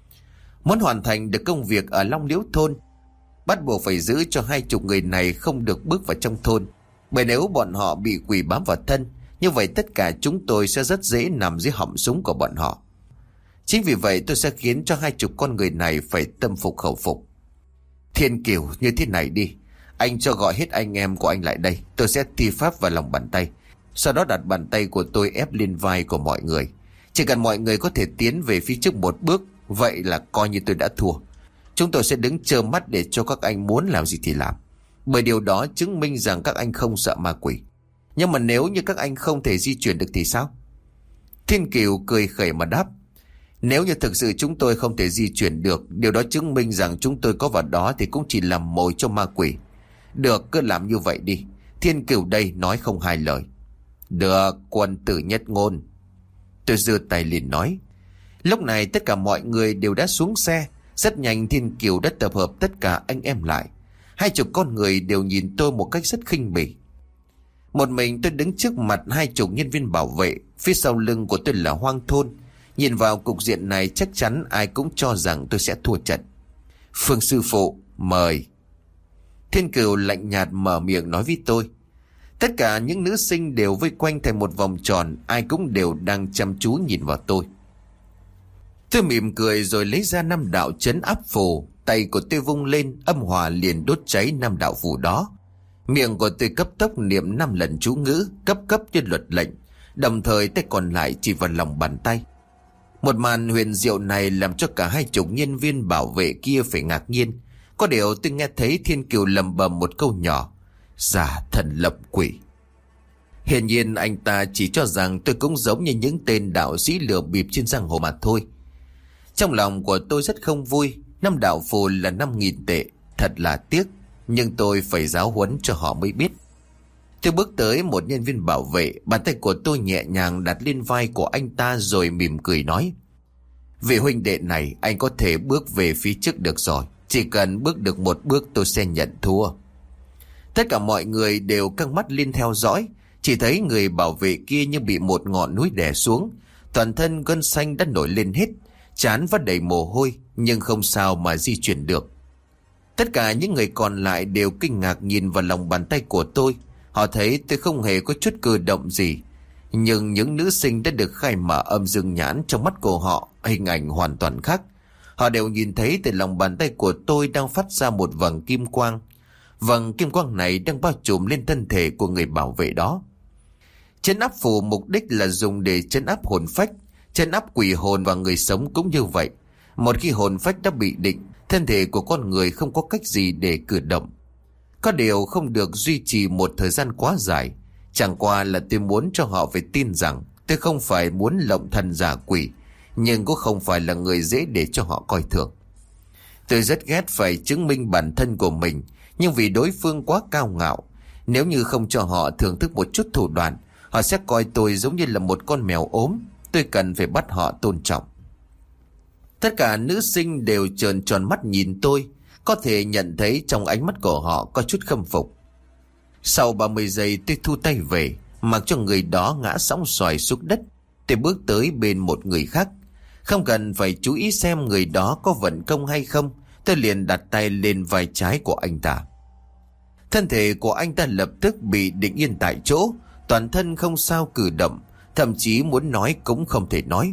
Muốn hoàn thành được công việc ở Long Liễu thôn, bắt buộc phải giữ cho 20 người này không được bước vào trong thôn. Bởi nếu bọn họ bị quỷ bám vào thân, như vậy tất cả chúng tôi sẽ rất dễ nằm dưới họng súng của bọn họ. Chính vì vậy tôi sẽ khiến cho 20 con người này phải tâm phục khẩu phục. Thiên Kiều, như thế này đi, anh cho gọi hết anh em của anh lại đây. Tôi sẽ thi pháp vào lòng bàn tay, sau đó đặt bàn tay của tôi ép lên vai của mọi người. Chỉ cần mọi người có thể tiến về phía trước một bước, vậy là coi như tôi đã thua. Chúng tôi sẽ đứng trơ mắt để cho các anh muốn làm gì thì làm, bởi điều đó chứng minh rằng các anh không sợ ma quỷ. Nhưng mà nếu như các anh không thể di chuyển được thì sao? Thiên Kiều cười khẩy mà đáp. Nếu như thực sự chúng tôi không thể di chuyển được, điều đó chứng minh rằng chúng tôi có vào đó thì cũng chỉ làm mồi cho ma quỷ. Được, cứ làm như vậy đi. Thiên Kiều đây nói không hai lời. Được, quân tử nhất ngôn. Tôi giơ tay liền nói. Lúc này tất cả mọi người đều đã xuống xe. Rất nhanh Thiên Kiều đã tập hợp tất cả anh em lại. 20 con người đều nhìn tôi một cách rất khinh bỉ. Một mình tôi đứng trước mặt 20 nhân viên bảo vệ. Phía sau lưng của tôi là hoang thôn. Nhìn vào cục diện này chắc chắn ai cũng cho rằng tôi sẽ thua trận. Phương sư phụ, mời. Thiên Kiều lạnh nhạt mở miệng nói với tôi. Tất cả những nữ sinh đều vây quanh thành một vòng tròn, ai cũng đều đang chăm chú nhìn vào tôi. Tôi mỉm cười rồi lấy ra 5 đạo trấn áp phù. Tay của tôi vung lên, âm hỏa liền đốt cháy 5 đạo phù đó. Miệng của tôi cấp tốc niệm 5 lần chú ngữ, cấp như luật lệnh. Đồng thời tay còn lại chỉ vào lòng bàn tay. Một màn huyền diệu này làm cho cả 20 nhân viên bảo vệ kia phải ngạc nhiên. Có điều tôi nghe thấy Thiên Kiều lầm bầm một câu nhỏ: "Giả thần lập quỷ." Hiển nhiên anh ta chỉ cho rằng tôi cũng giống như những tên đạo sĩ lừa bịp trên giang hồ mà thôi. Trong lòng của tôi rất không vui. 5 đạo phù là 5.000 tệ, thật là tiếc, nhưng tôi phải giáo huấn cho họ mới biết. Tôi bước tới một nhân viên bảo vệ, bàn tay của tôi nhẹ nhàng đặt lên vai của anh ta rồi mỉm cười nói: "Vị huynh đệ này, anh có thể bước về phía trước được rồi. Chỉ cần bước được một bước tôi sẽ nhận thua." Tất cả mọi người đều căng mắt lên theo dõi. Chỉ thấy người bảo vệ kia như bị một ngọn núi đè xuống, toàn thân gân xanh đã nổi lên hết, trán vắt đầy mồ hôi, nhưng không sao mà di chuyển được. Tất cả những người còn lại đều kinh ngạc nhìn vào lòng bàn tay của tôi. Họ thấy tôi không hề có chút cử động gì, nhưng những nữ sinh đã được khai mở âm dương nhãn, trong mắt của họ hình ảnh hoàn toàn khác. Họ đều nhìn thấy từ lòng bàn tay của tôi đang phát ra một vầng kim quang. Vầng kim quang này đang bao trùm lên thân thể của người bảo vệ đó. Trấn áp phù mục đích là dùng để trấn áp hồn phách, trấn áp quỷ hồn, và người sống cũng như vậy. Một khi hồn phách đã bị định, thân thể của con người không có cách gì để cử động. Có điều không được duy trì một thời gian quá dài. Chẳng qua là tôi muốn cho họ phải tin rằng tôi không phải muốn lộng thần giả quỷ, nhưng cũng không phải là người dễ để cho họ coi thường. Tôi rất ghét phải chứng minh bản thân của mình, nhưng vì đối phương quá cao ngạo, nếu như không cho họ thưởng thức một chút thủ đoạn, họ sẽ coi tôi giống như là một con mèo ốm. Tôi cần phải bắt họ tôn trọng. Tất cả nữ sinh đều trợn tròn mắt nhìn tôi, có thể nhận thấy trong ánh mắt của họ có chút khâm phục. Sau 30 giây tôi thu tay về, mặc cho người đó ngã sóng xoài xuống đất. Tôi bước tới bên một người khác. Không cần phải chú ý xem người đó có vận công hay không, tôi liền đặt tay lên vai trái của anh ta. Thân thể của anh ta lập tức bị định yên tại chỗ, toàn thân không sao cử động, thậm chí muốn nói cũng không thể nói.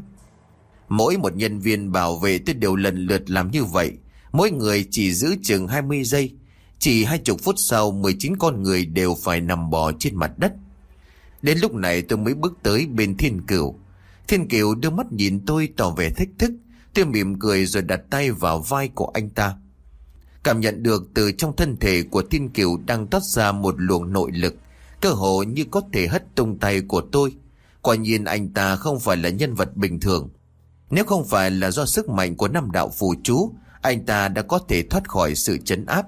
Mỗi một nhân viên bảo vệ tôi đều lần lượt làm như vậy, mỗi người chỉ giữ chừng 20 giây. Chỉ 20 phút sau, 19 con người đều phải nằm bò trên mặt đất. Đến lúc này tôi mới bước tới bên Thiên Cửu. Thiên Cửu đưa mắt nhìn tôi tỏ vẻ thách thức. Tôi mỉm cười rồi đặt tay vào vai của anh ta. Cảm nhận được từ trong thân thể của Thiên Cửu đang toát ra một luồng nội lực, cơ hồ như có thể hất tung tay của tôi. Quả nhiên anh ta không phải là nhân vật bình thường. Nếu không phải là do sức mạnh của 5 đạo phù chú, anh ta đã có thể thoát khỏi sự trấn áp.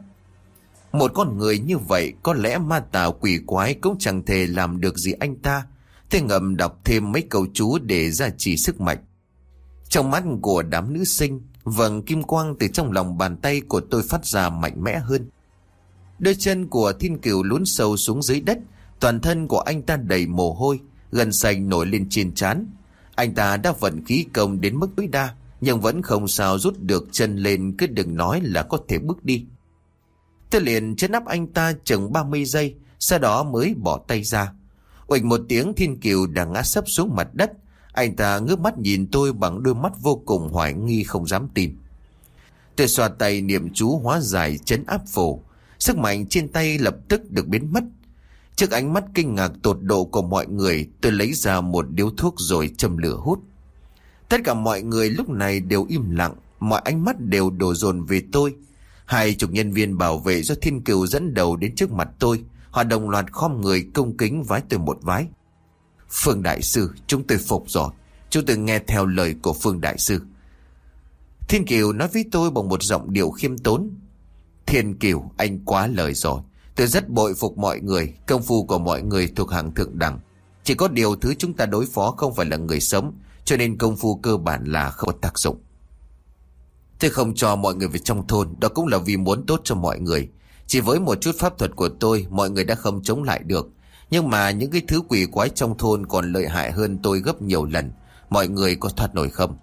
Một con người như vậy, có lẽ ma tà quỷ quái cũng chẳng thể làm được gì anh ta. Tôi ngầm đọc thêm mấy câu chú để gia trì sức mạnh. Trong mắt của đám nữ sinh, vầng kim quang từ trong lòng bàn tay của tôi phát ra mạnh mẽ hơn. Đôi chân của Thiên Cửu lún sâu xuống dưới đất, toàn thân của anh ta đầy mồ hôi, gân xanh nổi lên trên trán. Anh ta đã vận khí công đến mức tối đa, nhưng vẫn không sao rút được chân lên, cứ đừng nói là có thể bước đi. Tôi liền trấn áp anh ta chừng 30 giây, sau đó mới bỏ tay ra. Uệch một tiếng, Thiên Cửu đã ngã sấp xuống mặt đất. Anh ta ngước mắt nhìn tôi bằng đôi mắt vô cùng hoài nghi, không dám tin. Tôi xoa tay niệm chú hóa giải trấn áp phù. Sức mạnh trên tay lập tức được biến mất. Trước ánh mắt kinh ngạc tột độ của mọi người, tôi lấy ra một điếu thuốc rồi châm lửa hút. Tất cả mọi người lúc này đều im lặng, mọi ánh mắt đều đổ dồn về tôi. 20 nhân viên bảo vệ do Thiên Cửu dẫn đầu đến trước mặt tôi. Họ đồng loạt khom người cung kính vái tôi một vái. "Phương đại sư, chúng tôi phục rồi. Chúng tôi nghe theo lời của Phương đại sư." Thiên Cửu nói với tôi bằng một giọng điệu khiêm tốn. "Thiên Cửu, anh quá lời rồi. Tôi rất bội phục mọi người. Công phu của mọi người thuộc hàng thượng đẳng. Chỉ có điều thứ chúng ta đối phó không phải là người sống, cho nên công phu cơ bản là không có tác dụng. Tôi không cho mọi người về trong thôn, đó cũng là vì muốn tốt cho mọi người. Chỉ với một chút pháp thuật của tôi, mọi người đã không chống lại được. Nhưng mà những cái thứ quỷ quái trong thôn còn lợi hại hơn tôi gấp nhiều lần. Mọi người có thoát nổi không?"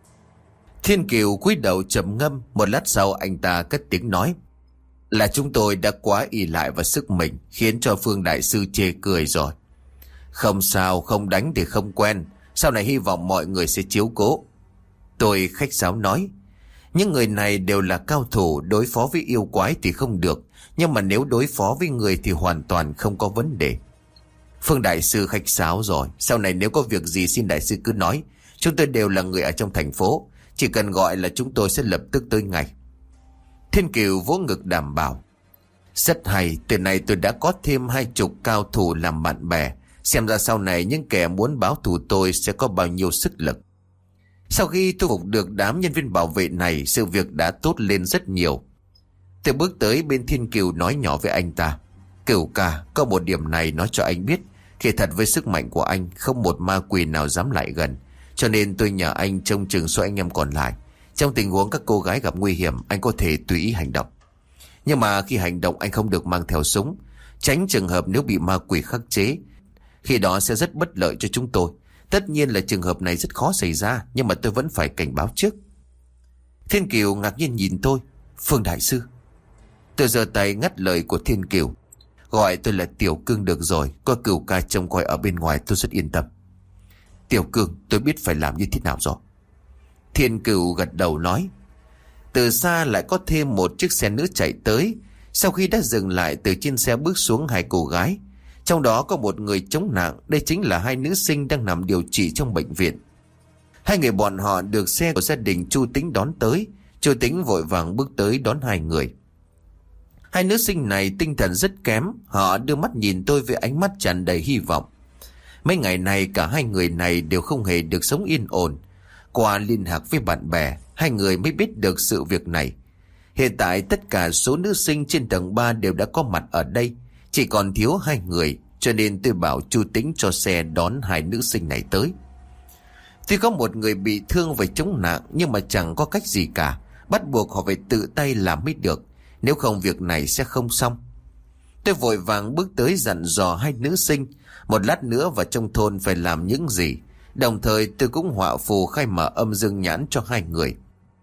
Thiên Cửu cúi đầu trầm ngâm. Một lát sau anh ta cất tiếng nói: "Là chúng tôi đã quá ỷ lại vào sức mình, khiến cho Phương đại sư chê cười rồi. Không sao, không đánh thì không quen. Sau này hy vọng mọi người sẽ chiếu cố." Tôi khách sáo nói: "Những người này đều là cao thủ, đối phó với yêu quái thì không được, nhưng mà nếu đối phó với người thì hoàn toàn không có vấn đề." "Phương đại sư khách sáo rồi, sau này nếu có việc gì xin đại sư cứ nói. Chúng tôi đều là người ở trong thành phố, chỉ cần gọi là chúng tôi sẽ lập tức tới ngay." Thiên Cửu vỗ ngực đảm bảo. Rất hay, từ nay tôi đã có thêm 20 cao thủ làm bạn bè. Xem ra sau này những kẻ muốn báo thù tôi sẽ có bao nhiêu sức lực. Sau khi thu phục được đám nhân viên bảo vệ này, sự việc đã tốt lên rất nhiều. Tôi bước tới bên Thiên Cửu nói nhỏ với anh ta. Cửu ca, có một điểm này nói cho anh biết. Khi thật với sức mạnh của anh, không một ma quỷ nào dám lại gần. Cho nên tôi nhờ anh trông chừng số anh em còn lại. Trong tình huống các cô gái gặp nguy hiểm, anh có thể tùy ý hành động. Nhưng mà khi hành động anh không được mang theo súng, tránh trường hợp nếu bị ma quỷ khắc chế. Khi đó sẽ rất bất lợi cho chúng tôi. Tất nhiên là trường hợp này rất khó xảy ra, nhưng mà tôi vẫn phải cảnh báo trước. Thiên Cửu ngạc nhiên nhìn tôi. Phương đại sư. Tôi giơ tay ngắt lời của Thiên Cửu. Gọi tôi là Tiểu Cương được rồi. Có Cửu ca trông coi ở bên ngoài tôi rất yên tâm. Tiểu Cương, tôi biết phải làm như thế nào rồi. Thiên Cửu gật đầu nói. Từ xa lại có thêm một chiếc xe nữa chạy tới. Sau khi đã dừng lại, từ trên xe bước xuống 2 cô gái. Trong đó có một người chống nặng. Đây chính là 2 nữ sinh đang nằm điều trị trong bệnh viện. 2 người bọn họ được xe của gia đình Chu Tính đón tới. Chu Tính vội vàng bước tới đón 2 người. 2 nữ sinh này tinh thần rất kém. Họ đưa mắt nhìn tôi với ánh mắt tràn đầy hy vọng. Mấy ngày này cả 2 người này đều không hề được sống yên ổn. Qua liên lạc với bạn bè, 2 người mới biết được sự việc này. Hiện tại tất cả số nữ sinh trên tầng 3 đều đã có mặt ở đây. Chỉ còn thiếu 2 người, cho nên tôi bảo Chu Tính cho xe đón 2 nữ sinh này tới. Tuy có một người bị thương và chống nạn, nhưng mà chẳng có cách gì cả. Bắt buộc họ phải tự tay làm mới được. Nếu không việc này sẽ không xong. Tôi vội vàng bước tới dặn dò 2 nữ sinh một lát nữa vào trong thôn phải làm những gì. Đồng thời tôi cũng họa phù khai mở âm dương nhãn cho 2 người.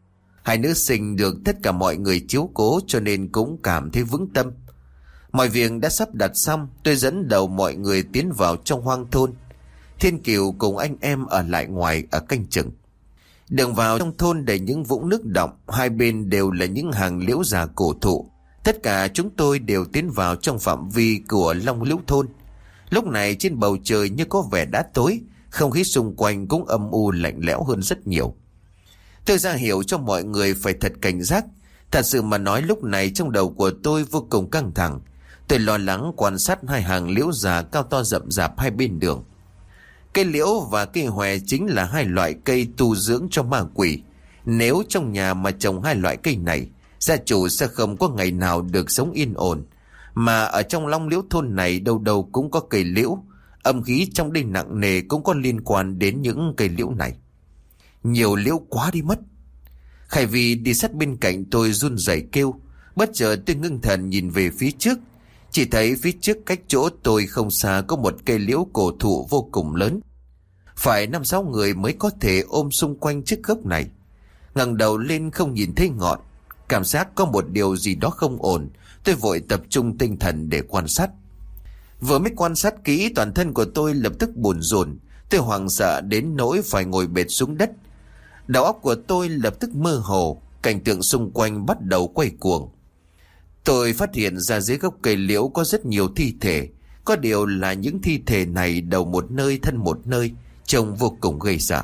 2 nữ sinh được tất cả mọi người chiếu cố, cho nên cũng cảm thấy vững tâm. Mọi việc đã sắp đặt xong, tôi dẫn đầu mọi người tiến vào trong hoang thôn. Thiên Cửu cùng anh em ở lại ngoài ở canh chừng. Đường vào trong thôn đầy những vũng nước đọng, 2 bên đều là những hàng liễu già cổ thụ. Tất cả chúng tôi đều tiến vào trong phạm vi của Long Liễu thôn. Lúc này trên bầu trời như có vẻ đã tối, không khí xung quanh cũng âm u lạnh lẽo hơn rất nhiều. Tôi ra hiệu cho mọi người phải thật cảnh giác. Thật sự mà nói, lúc này trong đầu của tôi vô cùng căng thẳng. Tôi lo lắng quan sát 2 hàng liễu già cao to rậm rạp 2 bên đường. Cây liễu và cây hòe chính là 2 loại cây tu dưỡng cho ma quỷ. Nếu trong nhà mà trồng 2 loại cây này, gia chủ sẽ không có ngày nào được sống yên ổn. Mà ở trong Long Liễu thôn này đâu đâu cũng có cây liễu. Âm khí trong đây nặng nề cũng có liên quan đến những cây liễu này. Nhiều liễu quá đi mất. Khải Vy đi sát bên cạnh tôi run rẩy kêu. Bất chợt tôi ngưng thần nhìn về phía trước. Chỉ thấy phía trước cách chỗ tôi không xa có một cây liễu cổ thụ vô cùng lớn. Phải 5-6 người mới có thể ôm xung quanh chiếc gốc này. Ngẩng đầu lên không nhìn thấy ngọn. Cảm giác có một điều gì đó không ổn. Tôi vội tập trung tinh thần để quan sát. Vừa mới quan sát kỹ, toàn thân của tôi lập tức bồn rồn. Tôi hoảng sợ đến nỗi phải ngồi bệt xuống đất. Đầu óc của tôi lập tức mơ hồ. Cảnh tượng xung quanh bắt đầu quay cuồng. Tôi phát hiện ra dưới gốc cây liễu có rất nhiều thi thể. Có điều là những thi thể này đầu một nơi thân một nơi, trông vô cùng gây sợ.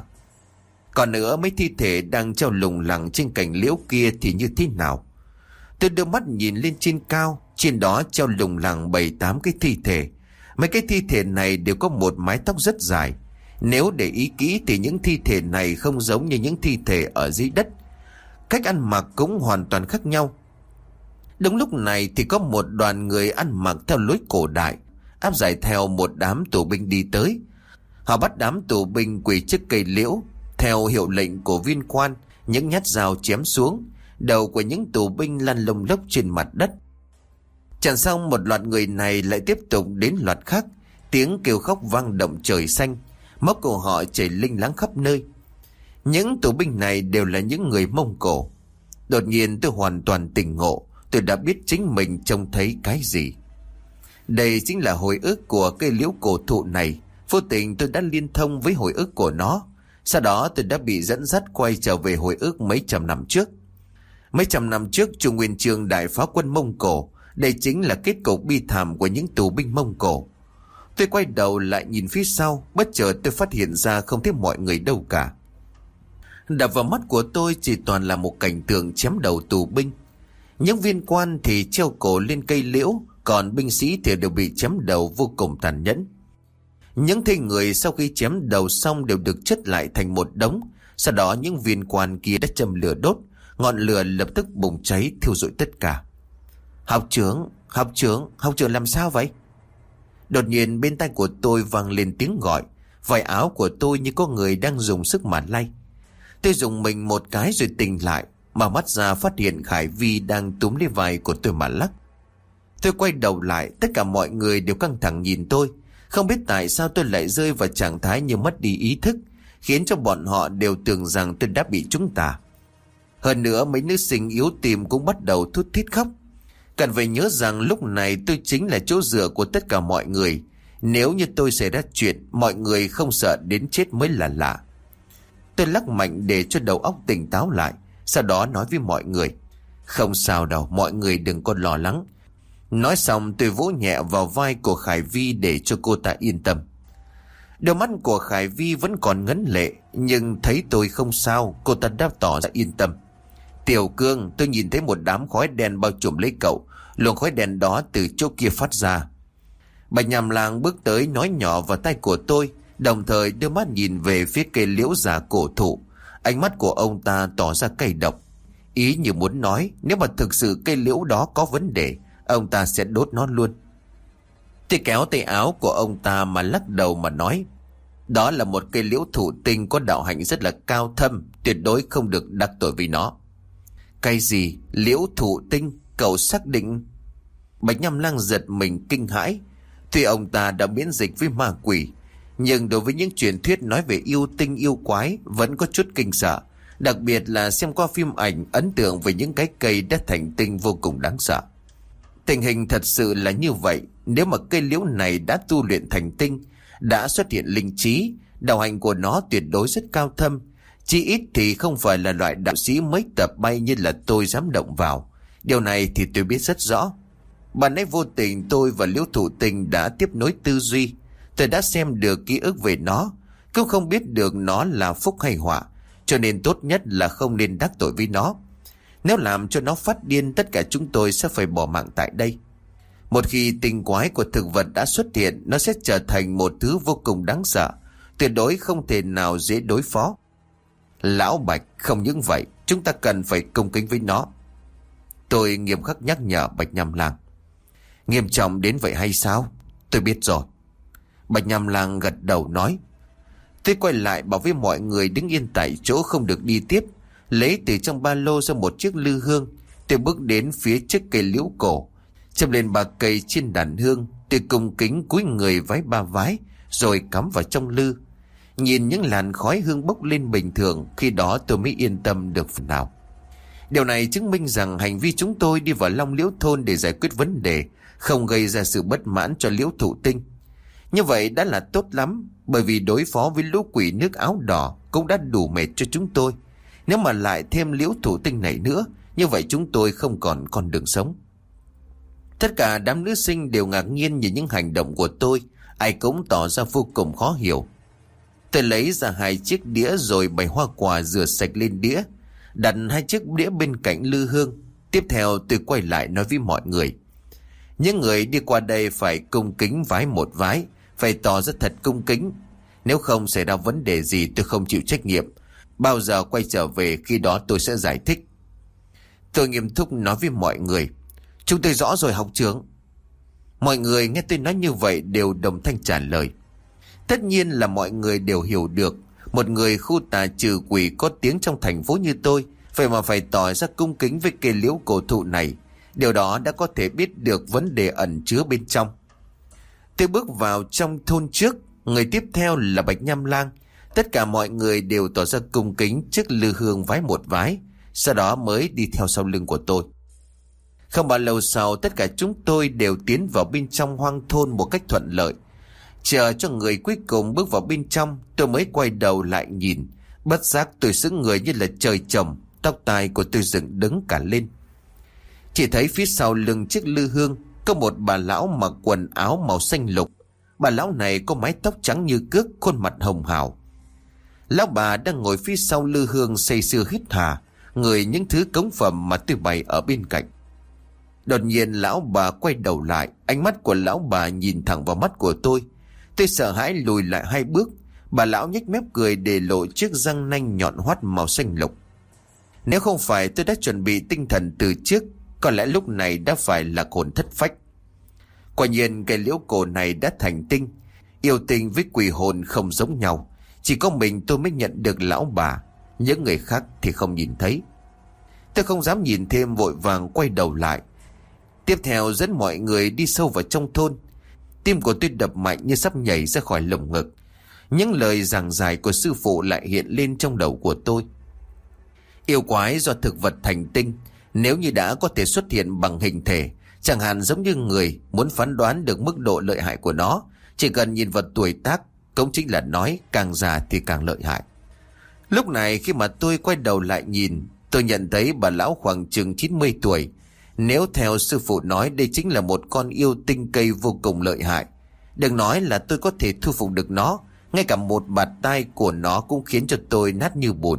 Còn nữa, mấy thi thể đang treo lủng lẳng trên cành liễu kia thì như thế nào? Tôi đưa mắt nhìn lên trên cao. Trên đó treo lủng lẳng 7-8 cái thi thể. Mấy cái thi thể này đều có một mái tóc rất dài. Nếu để ý kỹ thì những thi thể này không giống như những thi thể ở dưới đất. Cách ăn mặc cũng hoàn toàn khác nhau. Đúng lúc này thì có một đoàn người ăn mặc theo lối cổ đại, áp giải theo một đám tù binh đi tới. Họ bắt đám tù binh quỳ trước cây liễu. Theo hiệu lệnh của viên quan, những nhát dao chém xuống. Đầu của những tù binh lăn lông lốc trên mặt đất. Chẳng xong, một loạt người này lại tiếp tục đến loạt khác. Tiếng kêu khóc vang động trời xanh. Máu của họ chảy linh láng khắp nơi. Những tù binh này đều là những người Mông Cổ. Đột nhiên tôi hoàn toàn tỉnh ngộ. Tôi đã biết chính mình trông thấy cái gì. Đây chính là hồi ức của cây liễu cổ thụ này. Vô tình tôi đã liên thông với hồi ức của nó. Sau đó tôi đã bị dẫn dắt quay trở về hồi ức mấy trăm năm trước. Mấy trăm năm trước, Chu Nguyên Chương đại phá quân Mông Cổ. Đây chính là kết cục bi thảm của những tù binh Mông Cổ. Tôi quay đầu lại nhìn phía sau. Bất chợt tôi phát hiện ra không thấy mọi người đâu cả. Đập vào mắt của tôi chỉ toàn là một cảnh tượng chém đầu tù binh. Những viên quan thì treo cổ lên cây liễu, còn binh sĩ thì đều bị chém đầu vô cùng tàn nhẫn. Những thây người sau khi chém đầu xong đều được chất lại thành một đống. Sau đó những viên quan kia đã châm lửa đốt, ngọn lửa lập tức bùng cháy thiêu rụi tất cả. Học trưởng làm sao vậy? Đột nhiên bên tai của tôi vang lên tiếng gọi. Vải áo của tôi như có người đang dùng sức mà lay. Tôi dùng mình một cái rồi tỉnh lại, mà mắt ra phát hiện Khải Vi đang túm lấy vai của tôi mà lắc. Tôi quay đầu lại, tất cả mọi người đều căng thẳng nhìn tôi. Không biết tại sao tôi lại rơi vào trạng thái như mất đi ý thức, khiến cho bọn họ đều tưởng rằng tôi đã bị trúng tà. Hơn nữa mấy nữ sinh yếu tim cũng bắt đầu thút thít khóc. Cần phải nhớ rằng lúc này tôi chính là chỗ dựa của tất cả mọi người. Nếu như tôi xảy ra chuyện, mọi người không sợ đến chết mới là lạ. Tôi lắc mạnh để cho đầu óc tỉnh táo lại, sau đó nói với mọi người: không sao đâu, mọi người đừng có lo lắng. Nói xong tôi vỗ nhẹ vào vai của Khải Vi để cho cô ta yên tâm. Đôi mắt của Khải Vi vẫn còn ngấn lệ, nhưng thấy tôi không sao, cô ta đáp tỏ ra yên tâm. Tiểu Cương, tôi nhìn thấy một đám khói đen bao trùm lấy cậu. Luồng khói đen đó từ chỗ kia phát ra. Bạch Nhàm Lang bước tới nói nhỏ vào tai của tôi, đồng thời đưa mắt nhìn về phía cây liễu già cổ thụ. Ánh mắt của ông ta tỏ ra cay độc, ý như muốn nói nếu mà thực sự cây liễu đó có vấn đề, ông ta sẽ đốt nó luôn. Tôi kéo tay áo của ông ta mà lắc đầu mà nói: đó là một cây liễu thụ tinh có đạo hạnh rất là cao thâm, tuyệt đối không được đắc tội với nó. Cái gì? Liễu thụ tinh? Cậu xác định? Bạch Nham Lang giật mình kinh hãi. Tuy ông ta đã miễn dịch với ma quỷ, nhưng đối với những truyền thuyết nói về yêu tinh yêu quái vẫn có chút kinh sợ. Đặc biệt là xem qua phim ảnh, ấn tượng về những cái cây đã thành tinh vô cùng đáng sợ. Tình hình thật sự là như vậy. Nếu mà cây liễu này đã tu luyện thành tinh, đã xuất hiện linh trí, đạo hạnh của nó tuyệt đối rất cao thâm. Chỉ ít thì không phải là loại đạo sĩ mới tập bay như là tôi dám động vào. Điều này thì tôi biết rất rõ. Bạn ấy vô tình tôi và liễu thụ tinh đã tiếp nối tư duy. Tôi đã xem được ký ức về nó, cũng không biết được nó là phúc hay họa, cho nên tốt nhất là không nên đắc tội với nó. Nếu làm cho nó phát điên, tất cả chúng tôi sẽ phải bỏ mạng tại đây. Một khi tinh quái của thực vật đã xuất hiện, nó sẽ trở thành một thứ vô cùng đáng sợ, tuyệt đối không thể nào dễ đối phó. Lão Bạch, không những vậy, chúng ta cần phải cung kính với nó. Tôi nghiêm khắc nhắc nhở Bạch Nham Lang. Nghiêm trọng đến vậy hay sao? Tôi biết rồi. Bạch Nham Lang gật đầu nói. Tôi quay lại bảo với mọi người đứng yên tại chỗ không được đi tiếp, lấy từ trong ba lô ra một chiếc lư hương. Tôi bước đến phía trước cây liễu cổ, châm lên 3 cây trên đàn hương. Tôi cung kính cúi người vái 3 vái rồi cắm vào trong lư. Nhìn những làn khói hương bốc lên bình thường, khi đó tôi mới yên tâm được phần nào. Điều này chứng minh rằng hành vi chúng tôi đi vào Long Liễu thôn để giải quyết vấn đề không gây ra sự bất mãn cho liễu thụ tinh. Như vậy đã là tốt lắm, bởi vì đối phó với lũ quỷ nước áo đỏ cũng đã đủ mệt cho chúng tôi. Nếu mà lại thêm liễu thụ tinh này nữa, như vậy chúng tôi không còn con đường sống. Tất cả đám nữ sinh đều ngạc nhiên nhìn những hành động của tôi, ai cũng tỏ ra vô cùng khó hiểu. Tôi lấy ra 2 chiếc đĩa rồi bày hoa quả rửa sạch lên đĩa, đặt 2 chiếc đĩa bên cạnh lư hương. Tiếp theo tôi quay lại nói với mọi người: những người đi qua đây phải cung kính vái 1 vái, phải tỏ ra thật cung kính. Nếu không xảy ra vấn đề gì tôi không chịu trách nhiệm. Bao giờ quay trở về khi đó tôi sẽ giải thích. Tôi nghiêm túc nói với mọi người: chúng tôi rõ rồi học trưởng. Mọi người nghe tôi nói như vậy đều đồng thanh trả lời. Tất nhiên là mọi người đều hiểu được, một người khu tà trừ quỷ có tiếng trong thành phố như tôi, vậy mà phải tỏ ra cung kính với cây liễu cổ thụ này. Điều đó đã có thể biết được vấn đề ẩn chứa bên trong. Tôi bước vào trong thôn trước, người tiếp theo là Bạch Nham Lang. Tất cả mọi người đều tỏ ra cung kính trước lư hương vái 1 vái, sau đó mới đi theo sau lưng của tôi. Không bao lâu sau, tất cả chúng tôi đều tiến vào bên trong hoang thôn một cách thuận lợi. Chờ cho người cuối cùng bước vào bên trong, tôi mới quay đầu lại nhìn. Bất giác tôi sững người như là trời trồng, tóc tai của tôi dựng đứng cả lên. Chỉ thấy phía sau lưng chiếc lư hương có một bà lão mặc quần áo màu xanh lục. Bà lão này có mái tóc trắng như cước, khuôn mặt hồng hào. Lão bà đang ngồi phía sau lư hương say sưa hít hà, ngửi những thứ cống phẩm mà tôi bày ở bên cạnh. Đột nhiên lão bà quay đầu lại, ánh mắt của lão bà nhìn thẳng vào mắt của tôi. Tôi sợ hãi lùi lại 2 bước. Bà lão nhếch mép cười để lộ chiếc răng nanh nhọn hoắt màu xanh lục. Nếu không phải tôi đã chuẩn bị tinh thần từ trước, có lẽ lúc này đã phải là hồn thất phách. Quả nhiên cây liễu cổ này đã thành tinh. Yêu tinh với quỷ hồn không giống nhau. Chỉ có mình tôi mới nhận được lão bà, những người khác thì không nhìn thấy. Tôi không dám nhìn thêm, vội vàng quay đầu lại. Tiếp theo dẫn mọi người đi sâu vào trong thôn. Tim của tôi đập mạnh như sắp nhảy ra khỏi lồng ngực. Những lời giảng giải của sư phụ lại hiện lên trong đầu của tôi. Yêu quái do thực vật thành tinh, nếu như đã có thể xuất hiện bằng hình thể, chẳng hạn giống như người, muốn phán đoán được mức độ lợi hại của nó, chỉ cần nhìn vào tuổi tác, cũng chính là nói càng già thì càng lợi hại. Lúc này khi mà tôi quay đầu lại nhìn, tôi nhận thấy bà lão khoảng chừng 90 tuổi. Nếu theo sư phụ nói, đây chính là một con yêu tinh cây vô cùng lợi hại. Đừng nói là tôi có thể thu phục được nó, ngay cả một bạt tai của nó cũng khiến cho tôi nát như bùn.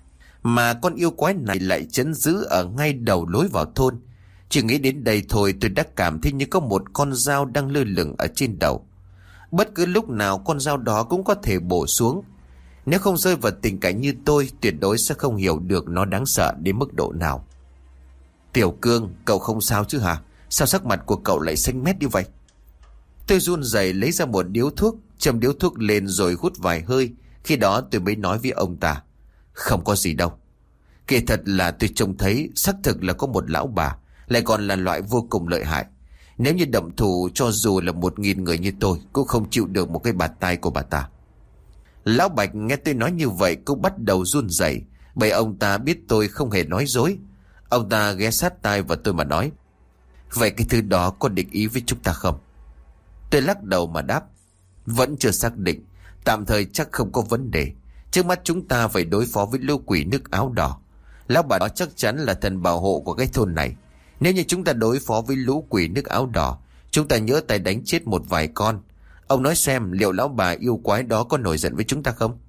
Mà con yêu quái này lại trấn giữ ở ngay đầu lối vào thôn. Chỉ nghĩ đến đây thôi tôi đã cảm thấy như có một con dao đang lơ lửng ở trên đầu. Bất cứ lúc nào con dao đó cũng có thể bổ xuống. Nếu không rơi vào tình cảnh như tôi, tuyệt đối sẽ không hiểu được nó đáng sợ đến mức độ nào. Tiểu Cương, cậu không sao chứ hả? Sao sắc mặt của cậu lại xanh mét như vậy? Tôi run rẩy lấy ra một điếu thuốc, châm điếu thuốc lên rồi hút vài hơi. Khi đó tôi mới nói với ông ta: không có gì đâu. Kỳ thật là tôi trông thấy xác thực là có một lão bà, lại còn là loại vô cùng lợi hại. Nếu như đậm thủ, cho dù là 1000 người như tôi cũng không chịu được một cái bạt tai của bà ta. Lão Bạch nghe tôi nói như vậy cũng bắt đầu run rẩy, bởi ông ta biết tôi không hề nói dối. Ông ta ghé sát tai vào tôi mà nói: vậy cái thứ đó có địch ý với chúng ta không? Tôi lắc đầu mà đáp: vẫn chưa xác định, tạm thời chắc không có vấn đề. Trước mắt chúng ta phải đối phó với lũ quỷ nước áo đỏ. Lão bà đó chắc chắn là thần bảo hộ của cái thôn này. Nếu như chúng ta đối phó với lũ quỷ nước áo đỏ, chúng ta nhớ tay đánh chết một vài con. Ông nói xem liệu lão bà yêu quái đó có nổi giận với chúng ta không?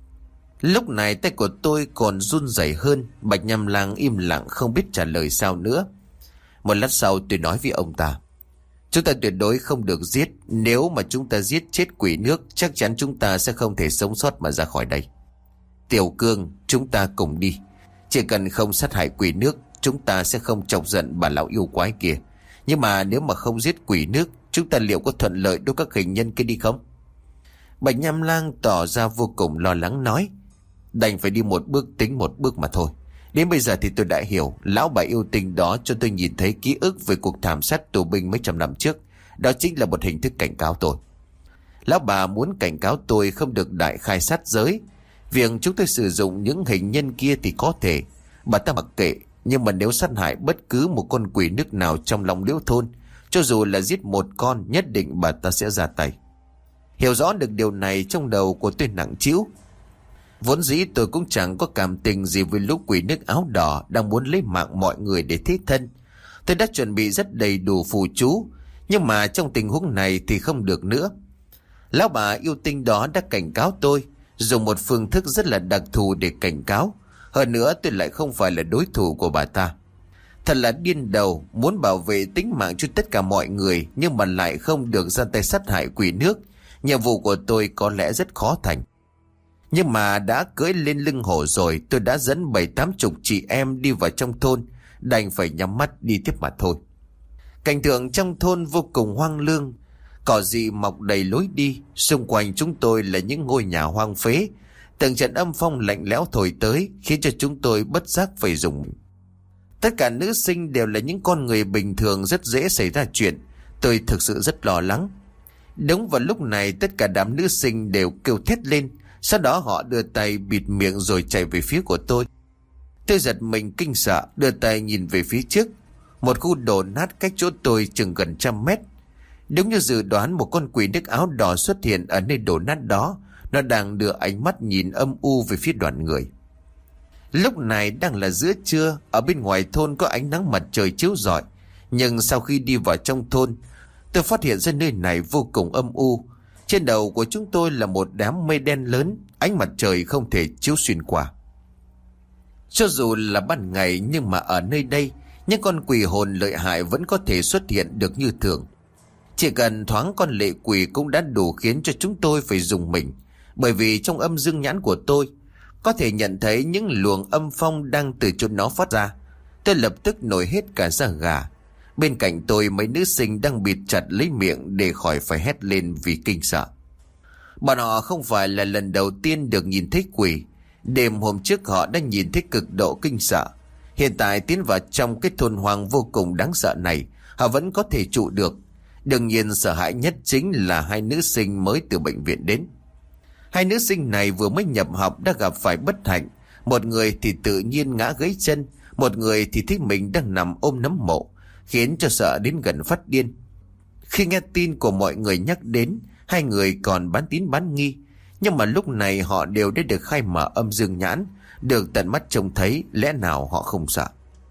Lúc này tay của tôi còn run rẩy hơn. Bạch Nham Lang im lặng không biết trả lời sao nữa. Một lát sau tôi nói với ông ta: chúng ta tuyệt đối không được giết. Nếu mà chúng ta giết chết quỷ nước, chắc chắn chúng ta sẽ không thể sống sót mà ra khỏi đây. Tiểu Cương, chúng ta cùng đi. Chỉ cần không sát hại quỷ nước, chúng ta sẽ không chọc giận bà lão yêu quái kia. Nhưng mà nếu mà không giết quỷ nước, chúng ta liệu có thuận lợi đối các hình nhân kia đi không? Bạch Nham Lang tỏ ra vô cùng lo lắng nói: đành phải đi một bước tính một bước mà thôi. Đến bây giờ thì tôi đã hiểu. Lão bà yêu tinh đó cho tôi nhìn thấy ký ức về cuộc thảm sát tù binh mấy trăm năm trước. Đó chính là một hình thức cảnh cáo tôi. Lão bà muốn cảnh cáo tôi không được đại khai sát giới. Việc chúng tôi sử dụng những hình nhân kia thì có thể, bà ta mặc kệ. Nhưng mà nếu sát hại bất cứ một con quỷ nước nào trong lòng liễu thôn, cho dù là giết một con, nhất định bà ta sẽ ra tay. Hiểu rõ được điều này, trong đầu của tôi nặng trĩu. Vốn dĩ tôi cũng chẳng có cảm tình gì với lũ quỷ nước áo đỏ đang muốn lấy mạng mọi người để thế thân. Tôi đã chuẩn bị rất đầy đủ phù chú, nhưng mà trong tình huống này thì không được nữa. Lão bà yêu tinh đó đã cảnh cáo tôi, dùng một phương thức rất là đặc thù để cảnh cáo. Hơn nữa tôi lại không phải là đối thủ của bà ta. Thật là điên đầu, muốn bảo vệ tính mạng cho tất cả mọi người, nhưng mà lại không được ra tay sát hại quỷ nước. Nhiệm vụ của tôi có lẽ rất khó thành. Nhưng mà đã cưỡi lên lưng hổ rồi, tôi đã dẫn 70-80 chị em đi vào trong thôn, đành phải nhắm mắt đi tiếp mà thôi. Cảnh tượng trong thôn vô cùng hoang lương. Cỏ dị mọc đầy lối đi, xung quanh chúng tôi là những ngôi nhà hoang phế. Từng trận âm phong lạnh lẽo thổi tới khiến cho chúng tôi bất giác phải dùng. Tất cả nữ sinh đều là những con người bình thường, rất dễ xảy ra chuyện. Tôi thực sự rất lo lắng. Đúng vào lúc này, tất cả đám nữ sinh đều kêu thét lên. Sau đó họ đưa tay bịt miệng rồi chạy về phía của tôi. Tôi giật mình kinh sợ, đưa tay nhìn về phía trước. Một khu đổ nát cách chỗ tôi chừng gần 100 mét. Đúng như dự đoán, một con quỷ nước áo đỏ xuất hiện ở nơi đổ nát đó. Nó đang đưa ánh mắt nhìn âm u về phía đoàn người. Lúc này đang là giữa trưa, ở bên ngoài thôn có ánh nắng mặt trời chiếu rọi. Nhưng sau khi đi vào trong thôn, tôi phát hiện ra nơi này vô cùng âm u. Trên đầu của chúng tôi là một đám mây đen lớn, ánh mặt trời không thể chiếu xuyên qua. Cho dù là ban ngày, nhưng mà ở nơi đây, Những con quỷ hồn lợi hại vẫn có thể xuất hiện được như thường. Chỉ cần thoáng con lệ quỷ cũng đã đủ khiến cho chúng tôi phải rùng mình. Bởi vì trong âm dương nhãn của tôi có thể nhận thấy những luồng âm phong đang từ chỗ nó phát ra. Tôi lập tức nổi hết cả da gà. Bên cạnh tôi mấy nữ sinh đang bịt chặt lấy miệng để khỏi phải hét lên vì kinh sợ. Bọn họ không phải là lần đầu tiên được nhìn thấy quỷ. Đêm hôm trước họ đã nhìn thấy cực độ kinh sợ. Hiện tại tiến vào trong cái thôn hoang vô cùng đáng sợ này, họ vẫn có thể trụ được. Đương nhiên sợ hãi nhất chính là hai nữ sinh mới từ bệnh viện đến. Hai nữ sinh này vừa mới nhập học đã gặp phải bất hạnh. Một người thì tự nhiên ngã gãy chân, một người thì thấy mình đang nằm ôm nấm mộ, khiến cho sợ đến gần phát điên. Khi nghe tin của mọi người nhắc đến, hai người còn bán tín bán nghi. Nhưng mà lúc này họ đều đã được khai mở âm dương nhãn, được tận mắt trông thấy, lẽ nào họ không sợ.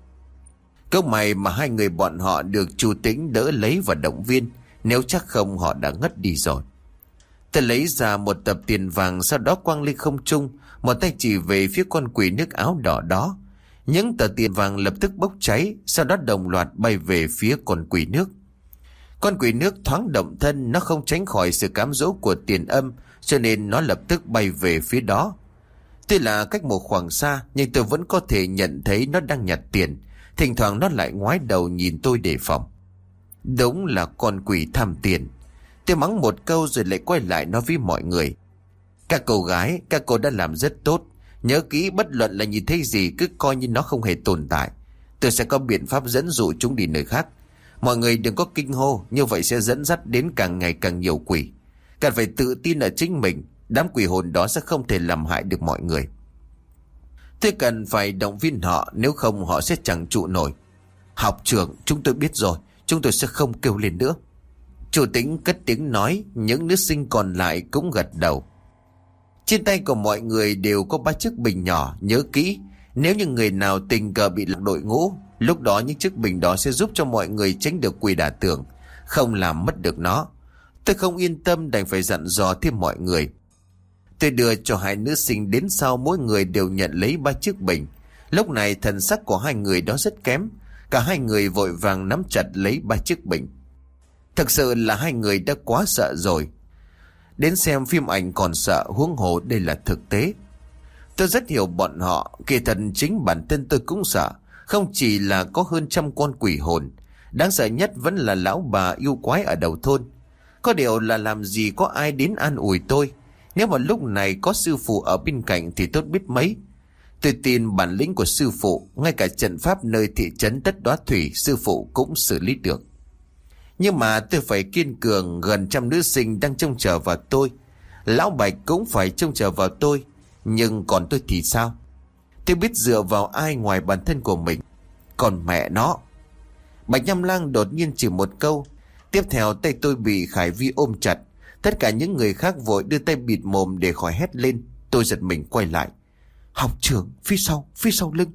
Câu may mà hai người bọn họ được Chu Tĩnh đỡ lấy và động viên, nếu chắc không họ đã ngất đi rồi. Tôi lấy ra một tập tiền vàng, sau đó quăng lên không trung, một tay chỉ về phía con quỷ nước áo đỏ đó. Những tờ tiền vàng lập tức bốc cháy, sau đó đồng loạt bay về phía con quỷ nước. Con quỷ nước thoáng động thân, nó không tránh khỏi sự cám dỗ của tiền âm, cho nên nó lập tức bay về phía đó. Tuy là cách một khoảng xa, nhưng tôi vẫn có thể nhận thấy nó đang nhặt tiền. Thỉnh thoảng nó lại ngoái đầu nhìn tôi đề phòng. Đúng là con quỷ tham tiền. Tôi mắng một câu rồi lại quay lại nói với mọi người: các cô gái, các cô đã làm rất tốt. Nhớ kỹ, bất luận là nhìn thấy gì cứ coi như nó không hề tồn tại. Tôi sẽ có biện pháp dẫn dụ chúng đi nơi khác. Mọi người đừng có kinh hô, như vậy sẽ dẫn dắt đến càng ngày càng nhiều quỷ. Cần phải tự tin ở chính mình, đám quỷ hồn đó sẽ không thể làm hại được mọi người. Tôi cần phải động viên họ, nếu không họ sẽ chẳng trụ nổi. Học trưởng, chúng tôi biết rồi, chúng tôi sẽ không kêu lên nữa. Chủ Tĩnh cất tiếng nói, những nữ sinh còn lại cũng gật đầu. Trên tay của mọi người đều có 3 chiếc bình nhỏ, nhớ kỹ, nếu như người nào tình cờ bị lạc đội ngũ, lúc đó những chiếc bình đó sẽ giúp cho mọi người tránh được quỷ đả tường, không làm mất được nó. Tôi không yên tâm đành phải dặn dò thêm mọi người. Tôi đưa cho hai nữ sinh đến sau, mỗi người đều nhận lấy 3 chiếc bình. Lúc này thần sắc của hai người đó rất kém, cả hai người vội vàng nắm chặt lấy 3 chiếc bình. Thực sự là hai người đã quá sợ rồi. Đến xem phim ảnh còn sợ, huống hồ đây là thực tế. Tôi rất hiểu bọn họ, kỳ thật chính bản thân tôi cũng sợ. Không chỉ là có hơn 100 con quỷ hồn, đáng sợ nhất vẫn là lão bà yêu quái ở đầu thôn. Có điều là làm gì có ai đến an ủi tôi. Nếu mà lúc này có sư phụ ở bên cạnh thì tốt biết mấy. Tôi tin bản lĩnh của sư phụ, ngay cả trận pháp nơi thị trấn Tất Đóa Thủy sư phụ cũng xử lý được. Nhưng mà tôi phải kiên cường, gần 100 nữ sinh đang trông chờ vào tôi. Lão Bạch cũng phải trông chờ vào tôi. Nhưng còn tôi thì sao? Tôi biết dựa vào ai ngoài bản thân của mình. Còn mẹ nó. Bạch Nham Lang đột nhiên chỉ một câu. Tiếp theo tay tôi bị Khải Vi ôm chặt. Tất cả những người khác vội đưa tay bịt mồm để khỏi hét lên. Tôi giật mình quay lại. Học trưởng, phía sau lưng.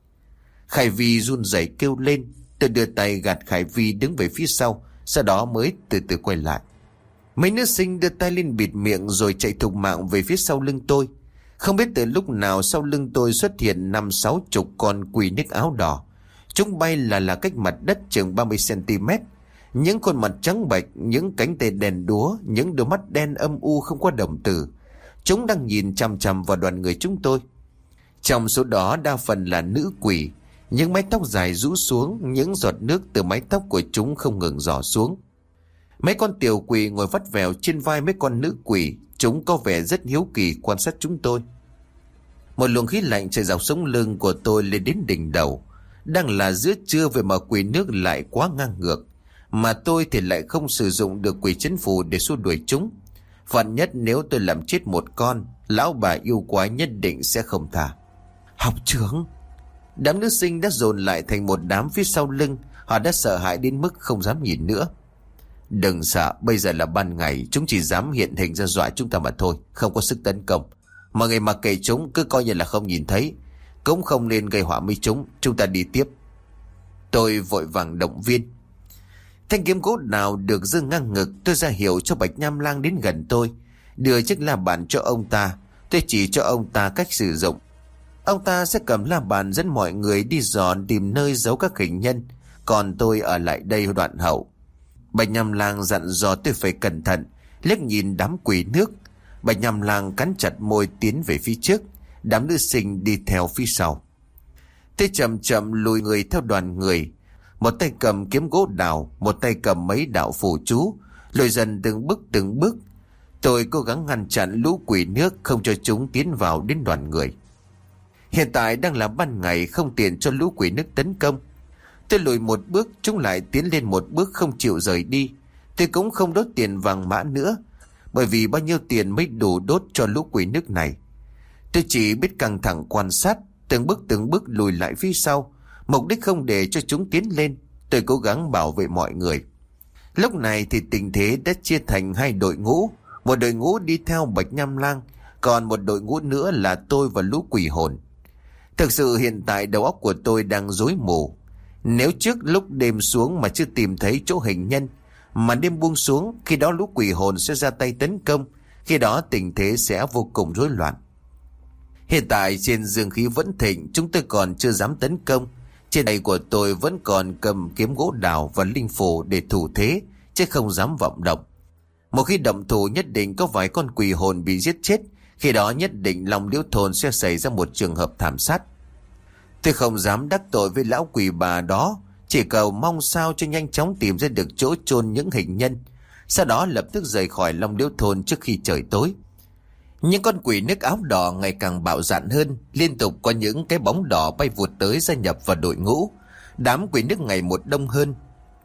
Khải Vi run rẩy kêu lên. Tôi đưa tay gạt Khải Vi đứng về phía sau, sau đó mới từ từ quay lại. Mấy nữ sinh đưa tay lên bịt miệng rồi chạy thục mạng về phía sau lưng tôi. Không biết từ lúc nào sau lưng tôi xuất hiện 50-60 con quỷ nước áo đỏ. Chúng bay là cách mặt đất chừng 30cm. Những khuôn mặt trắng bệch, những cánh tay đèn đúa, những đôi mắt đen âm u không có đồng tử. Chúng đang nhìn chằm chằm vào đoàn người chúng tôi. Trong số đó đa phần là nữ quỷ. Những mái tóc dài rũ xuống, những giọt nước từ mái tóc của chúng không ngừng rỏ xuống. Mấy con tiểu quỷ ngồi vắt vẻo trên vai mấy con nữ quỷ. Chúng có vẻ rất hiếu kỳ quan sát chúng tôi. Một luồng khí lạnh chạy dọc sống lưng của tôi lên đến đỉnh đầu. Đang là giữa trưa vậy mà quỷ nước lại quá ngang ngược. Mà tôi thì lại không sử dụng được quỷ trấn phù để xua đuổi chúng. Vạn nhất nếu tôi làm chết một con, lão bà yêu quái nhất định sẽ không tha. Học trưởng! Đám nữ sinh đã dồn lại thành một đám phía sau lưng. Họ đã sợ hãi đến mức không dám nhìn nữa. Đừng sợ, bây giờ là ban ngày, chúng chỉ dám hiện hình ra dọa chúng ta mà thôi, không có sức tấn công. Mọi người mặc kệ chúng, cứ coi như là không nhìn thấy, cũng không nên gây họa với chúng ta đi tiếp. Tôi vội vàng động viên. Thanh kiếm gỗ nào được giơ ngang ngực, tôi ra hiệu cho Bạch Nham Lang đến gần tôi, đưa chiếc la bàn cho ông ta. Tôi chỉ cho ông ta cách sử dụng. Ông ta sẽ cầm la bàn dẫn mọi người đi dò tìm nơi giấu các hình nhân, còn tôi ở lại đây đoạn hậu. Bạch Nham Lang dặn dò tôi phải cẩn thận, liếc nhìn đám quỷ nước. Bạch Nham Lang cắn chặt môi tiến về phía trước, đám nữ sinh đi theo phía sau. Tôi chậm chậm lùi người theo đoàn người, một tay cầm kiếm gỗ đào, một tay cầm mấy đạo phù chú, lùi dần từng bước. Tôi cố gắng ngăn chặn lũ quỷ nước không cho chúng tiến vào đến đoàn người. Hiện tại đang là ban ngày, không tiện cho lũ quỷ nước tấn công. Tôi lùi một bước, chúng lại tiến lên một bước không chịu rời đi. Tôi cũng không đốt tiền vàng mã nữa, bởi vì bao nhiêu tiền mới đủ đốt cho lũ quỷ nước này. Tôi chỉ biết căng thẳng quan sát, từng bước lùi lại phía sau, mục đích không để cho chúng tiến lên. Tôi cố gắng bảo vệ mọi người. Lúc này thì tình thế đã chia thành hai đội ngũ. Một đội ngũ đi theo Bạch Nham Lang, còn một đội ngũ nữa là tôi và lũ quỷ hồn. Thực sự hiện tại đầu óc của tôi đang rối mù. Nếu trước lúc đêm xuống mà chưa tìm thấy chỗ hình nhân, mà đêm buông xuống, khi đó lũ quỷ hồn sẽ ra tay tấn công, khi đó tình thế sẽ vô cùng rối loạn. Hiện tại trên dương khí vẫn thịnh, chúng tôi còn chưa dám tấn công. Trên tay của tôi vẫn còn cầm kiếm gỗ đào và linh phù để thủ thế, chứ không dám vọng động. Một khi động thủ nhất định có vài con quỷ hồn bị giết chết, khi đó nhất định Long Liễu thôn sẽ xảy ra một trường hợp thảm sát. Tôi không dám đắc tội với lão quỷ bà đó, chỉ cầu mong sao cho nhanh chóng tìm ra được chỗ chôn những hình nhân, sau đó lập tức rời khỏi Long Liễu thôn trước khi trời tối. Những con quỷ nước áo đỏ ngày càng bạo dạn hơn, liên tục có những cái bóng đỏ bay vụt tới gia nhập vào đội ngũ. Đám quỷ nước ngày một đông hơn.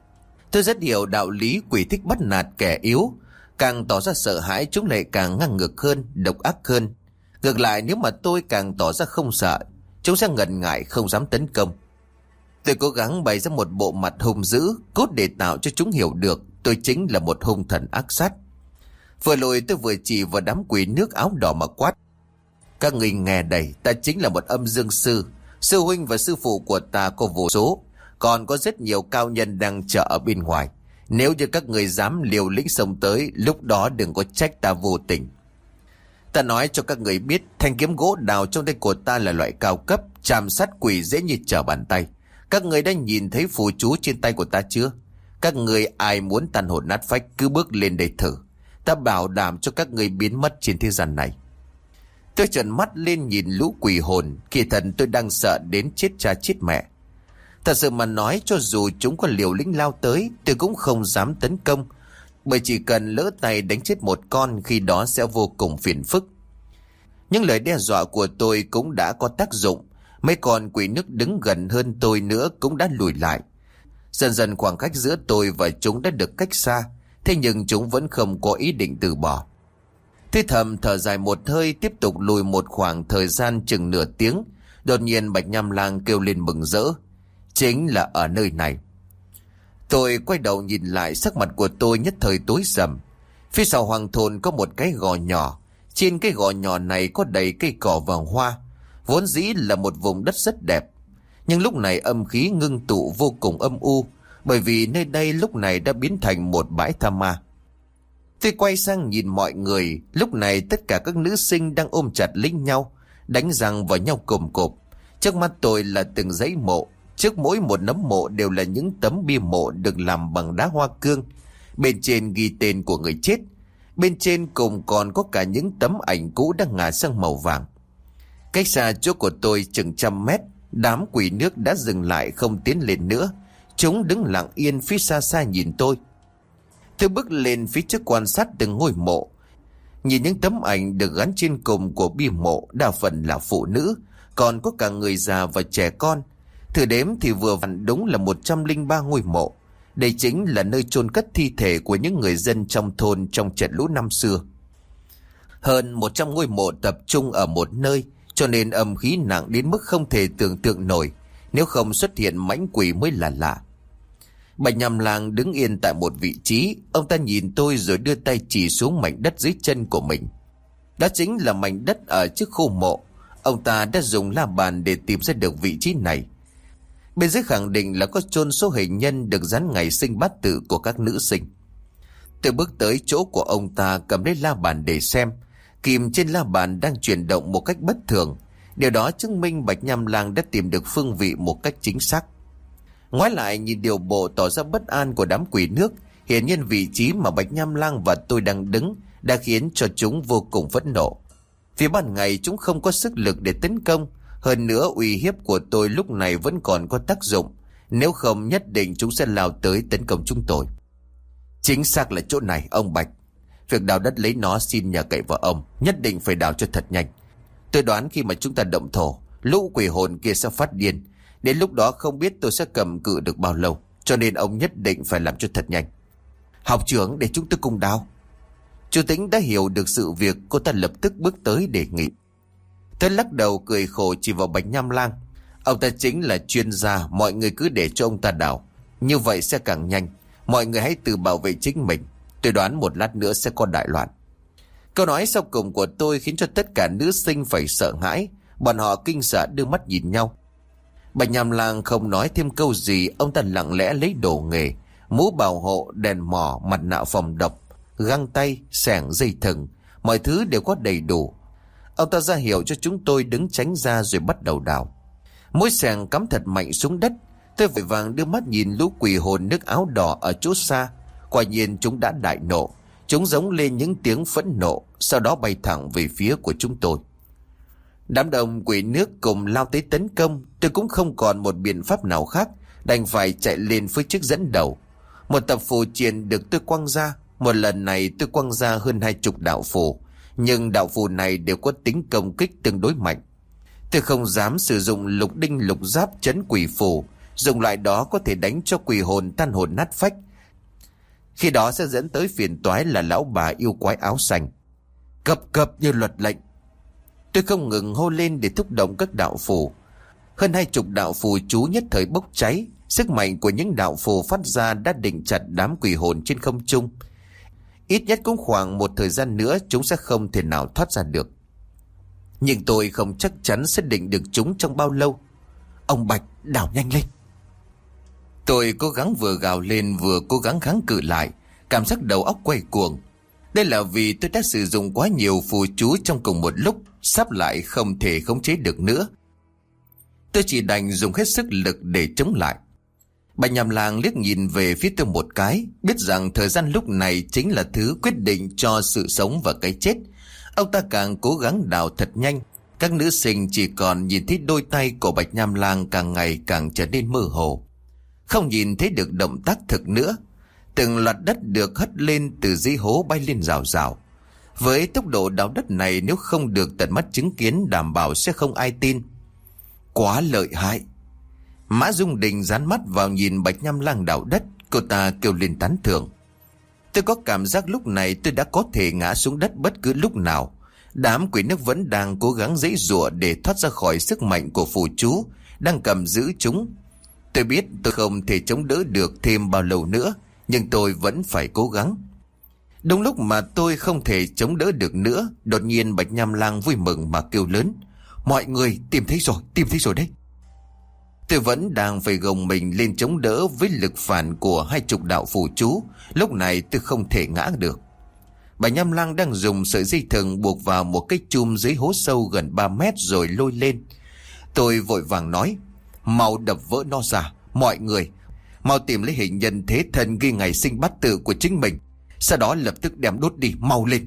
Tôi rất hiểu đạo lý quỷ thích bắt nạt kẻ yếu, càng tỏ ra sợ hãi chúng lại càng ngang ngược hơn, độc ác hơn. Ngược lại, nếu mà tôi càng tỏ ra không sợ, chúng sẽ ngần ngại không dám tấn công. Tôi cố gắng bày ra một bộ mặt hung dữ, cốt để tạo cho chúng hiểu được tôi chính là một hung thần ác sát. Vừa lùi tôi vừa chỉ vào đám quỷ nước áo đỏ mà quát: các người nghe đây, ta chính là một âm dương sư. Sư huynh và sư phụ của ta có vô số, còn có rất nhiều cao nhân đang chờ ở bên ngoài. Nếu như các người dám liều lĩnh xông tới, lúc đó đừng có trách ta vô tình. Ta nói cho các người biết, thanh kiếm gỗ đào trong tay của ta là loại cao cấp, chạm sát quỷ dễ như trở bàn tay. Các người đã nhìn thấy phù chú trên tay của ta chưa? Các người ai muốn tàn hồn nát phách cứ bước lên đây thử. Ta bảo đảm cho các người biến mất trên thế gian này. Tôi trợn mắt lên nhìn lũ quỷ hồn, kỳ thần tôi đang sợ đến chết cha chết mẹ. Thật sự mà nói, cho dù chúng có liều lĩnh lao tới, tôi cũng không dám tấn công, bởi chỉ cần lỡ tay đánh chết một con, khi đó sẽ vô cùng phiền phức. Những lời đe dọa của tôi cũng đã có tác dụng. Mấy con quỷ nước đứng gần hơn tôi nữa cũng đã lùi lại. Dần dần khoảng cách giữa tôi và chúng đã được cách xa, thế nhưng chúng vẫn không có ý định từ bỏ. Tôi thầm thở dài một hơi, tiếp tục lùi một khoảng thời gian chừng nửa tiếng. Đột nhiên Bạch Nham Lang kêu lên mừng rỡ: chính là ở nơi này. Tôi quay đầu nhìn lại, sắc mặt của tôi nhất thời tối sầm. Phía sau hoàng thôn có một cái gò nhỏ. Trên cái gò nhỏ này có đầy cây cỏ vàng hoa, vốn dĩ là một vùng đất rất đẹp. Nhưng lúc này âm khí ngưng tụ vô cùng âm u, bởi vì nơi đây lúc này đã biến thành một bãi tha ma. Tôi quay sang nhìn mọi người, lúc này tất cả các nữ sinh đang ôm chặt lấy nhau, đánh răng vào nhau cồm cộp. Trước mắt tôi là từng dãy mộ, trước mỗi một nấm mộ đều là những tấm bia mộ được làm bằng đá hoa cương. Bên trên ghi tên của người chết, bên trên cùng còn có cả những tấm ảnh cũ đang ngả sang màu vàng. Cách xa chỗ của tôi chừng 100 mét, đám quỷ nước đã dừng lại không tiến lên nữa. Chúng đứng lặng yên phía xa xa nhìn tôi. Tôi bước lên phía trước quan sát từng ngôi mộ. Nhìn những tấm ảnh được gắn trên cùng của bia mộ, đa phần là phụ nữ, còn có cả người già và trẻ con. Thử đếm thì vừa vặn đúng là 103 ngôi mộ. Đây chính là nơi chôn cất thi thể của những người dân trong thôn trong trận lũ năm xưa. Hơn 100 ngôi mộ tập trung ở một nơi, cho nên âm khí nặng đến mức không thể tưởng tượng nổi. Nếu không xuất hiện mãnh quỷ mới là lạ. Bạch Nham Lang đứng yên tại một vị trí. Ông ta nhìn tôi rồi đưa tay chỉ xuống mảnh đất dưới chân của mình. Đó chính là mảnh đất ở trước khu mộ. Ông ta đã dùng la bàn để tìm ra được vị trí này. Bên dưới khẳng định là có chôn số hình nhân được dán ngày sinh bát tự của các nữ sinh. Tôi bước tới chỗ của ông ta, cầm lấy la bàn để xem. Kim trên la bàn đang chuyển động một cách bất thường. Điều đó chứng minh Bạch Nham Lang đã tìm được phương vị một cách chính xác. Ngoái lại nhìn điều bộ tỏ ra bất an của đám quỷ nước, hiển nhiên vị trí mà Bạch Nham Lang và tôi đang đứng đã khiến cho chúng vô cùng phẫn nộ. Vì ban ngày chúng không có sức lực để tấn công, hơn nữa uy hiếp của tôi lúc này vẫn còn có tác dụng, nếu không nhất định chúng sẽ lao tới tấn công chúng tôi. Chính xác là chỗ này ông Bạch. Việc đào đất lấy nó xin nhờ cậy vào ông, nhất định phải đào cho thật nhanh. Tôi đoán khi mà chúng ta động thổ, lũ quỷ hồn kia sẽ phát điên. Đến lúc đó không biết tôi sẽ cầm cự được bao lâu, cho nên ông nhất định phải làm cho thật nhanh. Học trưởng, để chúng tôi cùng đào. Chú Tĩnh đã hiểu được sự việc, cô ta lập tức bước tới đề nghị. Tôi lắc đầu cười khổ chỉ vào Bạch Nham Lang. Ông ta chính là chuyên gia, mọi người cứ để cho ông ta đào, như vậy sẽ càng nhanh. Mọi người hãy tự bảo vệ chính mình. Tôi đoán một lát nữa sẽ có đại loạn. Câu nói sau cùng của tôi khiến cho tất cả nữ sinh phải sợ hãi. Bọn họ kinh sợ đưa mắt nhìn nhau. Bạch Nham Lang không nói thêm câu gì. Ông ta lặng lẽ lấy đồ nghề, mũ bảo hộ, đèn mỏ, mặt nạ phòng độc, găng tay, xẻng, dây thừng, mọi thứ đều có đầy đủ. Ông ta ra hiệu cho chúng tôi đứng tránh ra rồi bắt đầu đào. Mũi xẻng cắm thật mạnh xuống đất. Tôi vội vàng đưa mắt nhìn lũ quỷ hồn nước áo đỏ ở chỗ xa. Quả nhiên chúng đã đại nộ. Chúng giống lên những tiếng phẫn nộ, sau đó bay thẳng về phía của chúng tôi. Đám đông quỷ nước cùng lao tới tấn công. Tôi cũng không còn một biện pháp nào khác, đành phải chạy lên phía trước dẫn đầu. Một tập phù triền được tôi quăng ra. Một lần này tôi quăng ra hơn 20 đạo phù, nhưng đạo phù này đều có tính công kích tương đối mạnh. Tôi không dám sử dụng lục đinh lục giáp trấn quỷ phù, dùng loại đó có thể đánh cho quỷ hồn tan hồn nát phách. Khi đó sẽ dẫn tới phiền toái là lão bà yêu quái áo xanh. Cập cập như luật lệnh. Tôi không ngừng hô lên để thúc động các đạo phù. Hơn 20 đạo phù chú nhất thời bốc cháy. Sức mạnh của những đạo phù phát ra đã định chặt đám quỷ hồn trên không trung. Ít nhất cũng khoảng một thời gian nữa chúng sẽ không thể nào thoát ra được. Nhưng tôi không chắc chắn sẽ định được chúng trong bao lâu. Ông Bạch, đào nhanh lên. Tôi cố gắng vừa gào lên vừa cố gắng kháng cự lại. Cảm giác đầu óc quay cuồng. Đây là vì tôi đã sử dụng quá nhiều phù chú trong cùng một lúc, sắp lại không thể khống chế được nữa. Tôi chỉ đành dùng hết sức lực để chống lại. Bạch Nham Lang liếc nhìn về phía tôi một cái, biết rằng thời gian lúc này chính là thứ quyết định cho sự sống và cái chết. Ông ta càng cố gắng đào thật nhanh. Các nữ sinh chỉ còn nhìn thấy đôi tay của Bạch Nham Lang càng ngày càng trở nên mơ hồ, không nhìn thấy được động tác thực nữa. Từng loạt đất được hất lên từ dưới hố bay lên rào rào. Với tốc độ đào đất này, nếu không được tận mắt chứng kiến đảm bảo sẽ không ai tin. Quá lợi hại. Mã Dung Đình dán mắt vào nhìn Bạch Nham Lang đào đất, cô ta kêu lên tán thưởng. Tôi có cảm giác lúc này tôi đã có thể ngã xuống đất bất cứ lúc nào. Đám quỷ nước vẫn đang cố gắng giãy giụa để thoát ra khỏi sức mạnh của phù chú đang cầm giữ chúng. Tôi biết tôi không thể chống đỡ được thêm bao lâu nữa, nhưng tôi vẫn phải cố gắng. Đúng lúc mà tôi không thể chống đỡ được nữa, đột nhiên Bạch Nham Lang vui mừng mà kêu lớn. Mọi người, tìm thấy rồi đấy. Tôi vẫn đang phải gồng mình lên chống đỡ với lực phản của 20 đạo phù chú. Lúc này tôi không thể ngã được. Bạch Nham Lang đang dùng sợi dây thừng buộc vào một cái chum dưới hố sâu gần 3 mét rồi lôi lên. Tôi vội vàng nói, mau đập vỡ nó ra. Mọi người, mau tìm lấy hình nhân thế thân ghi ngày sinh bát tự của chính mình, sau đó lập tức đem đốt đi, mau lên.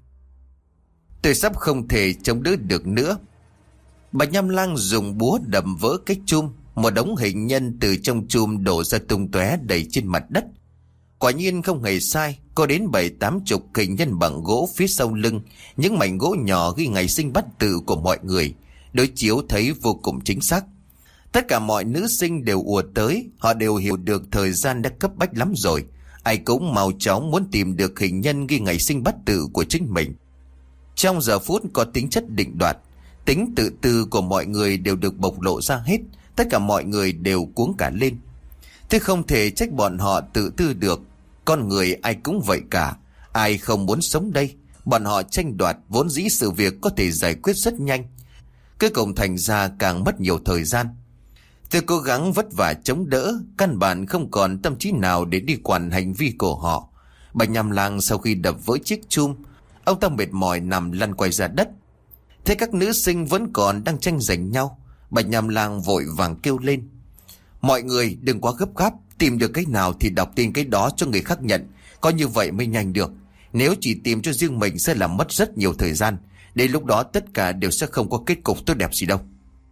Tôi sắp không thể chống đỡ được nữa. Bạch Nham Lang dùng búa đập vỡ cái chum. Một đống hình nhân từ trong chum đổ ra tung tóe đầy trên mặt đất. Quả nhiên không hề sai, có đến 7-80 hình nhân bằng gỗ phía sau lưng, những mảnh gỗ nhỏ ghi ngày sinh bát tự của mọi người, đối chiếu thấy vô cùng chính xác. Tất cả mọi nữ sinh đều ùa tới, họ đều hiểu được thời gian đã cấp bách lắm rồi. Ai cũng mau chóng muốn tìm được hình nhân ghi ngày sinh bát tự của chính mình. Trong giờ phút có tính chất định đoạt, tính tự tư của mọi người đều được bộc lộ ra hết. Tất cả mọi người đều cuống cả lên. Tôi không thể trách bọn họ tự tư được. Con người ai cũng vậy cả. Ai không muốn sống đây. Bọn họ tranh đoạt, vốn dĩ sự việc có thể giải quyết rất nhanh. Cuối cùng thành ra càng mất nhiều thời gian. Tôi cố gắng vất vả chống đỡ, căn bản không còn tâm trí nào để đi quản hành vi của họ. Bạch Nham Lang sau khi đập vỡ chiếc chum, ông ta mệt mỏi nằm lăn quay ra đất. Thế các nữ sinh vẫn còn đang tranh giành nhau, Bạch Nham Lang vội vàng kêu lên: mọi người đừng quá gấp gáp, tìm được cái nào thì đọc tin cái đó cho người khác nhận, có như vậy mới nhanh được. Nếu chỉ tìm cho riêng mình sẽ làm mất rất nhiều thời gian, đến lúc đó tất cả đều sẽ không có kết cục tốt đẹp gì đâu.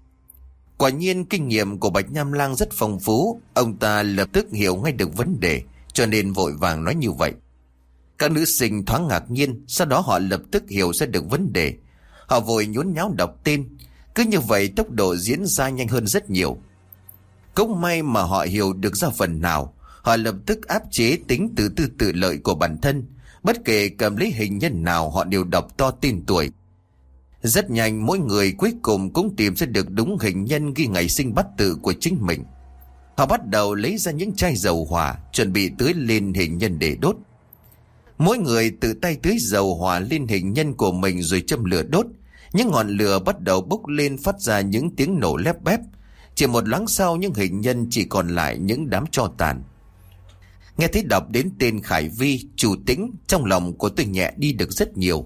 Quả nhiên kinh nghiệm của Bạch Nham Lang rất phong phú, ông ta lập tức hiểu ngay được vấn đề, cho nên vội vàng nói như vậy. Các nữ sinh thoáng ngạc nhiên, sau đó họ lập tức hiểu ra được vấn đề. Họ vội nhốn nháo đọc tên, cứ như vậy tốc độ diễn ra nhanh hơn rất nhiều. Cũng may mà họ hiểu được ra phần nào, họ lập tức áp chế tính tự tư tự lợi của bản thân. Bất kể cầm lấy hình nhân nào họ đều đọc to tên tuổi. Rất nhanh mỗi người cuối cùng cũng tìm ra được đúng hình nhân ghi ngày sinh bát tự của chính mình. Họ bắt đầu lấy ra những chai dầu hỏa, chuẩn bị tưới lên hình nhân để đốt. Mỗi người tự tay tưới dầu hỏa lên hình nhân của mình rồi châm lửa đốt. Những ngọn lửa bắt đầu bốc lên phát ra những tiếng nổ lép bép. Chỉ một loáng sau những hình nhân chỉ còn lại những đám tro tàn. Nghe thấy đọc đến tên Khải Vi, Chủ Tĩnh, trong lòng của tôi nhẹ đi được rất nhiều.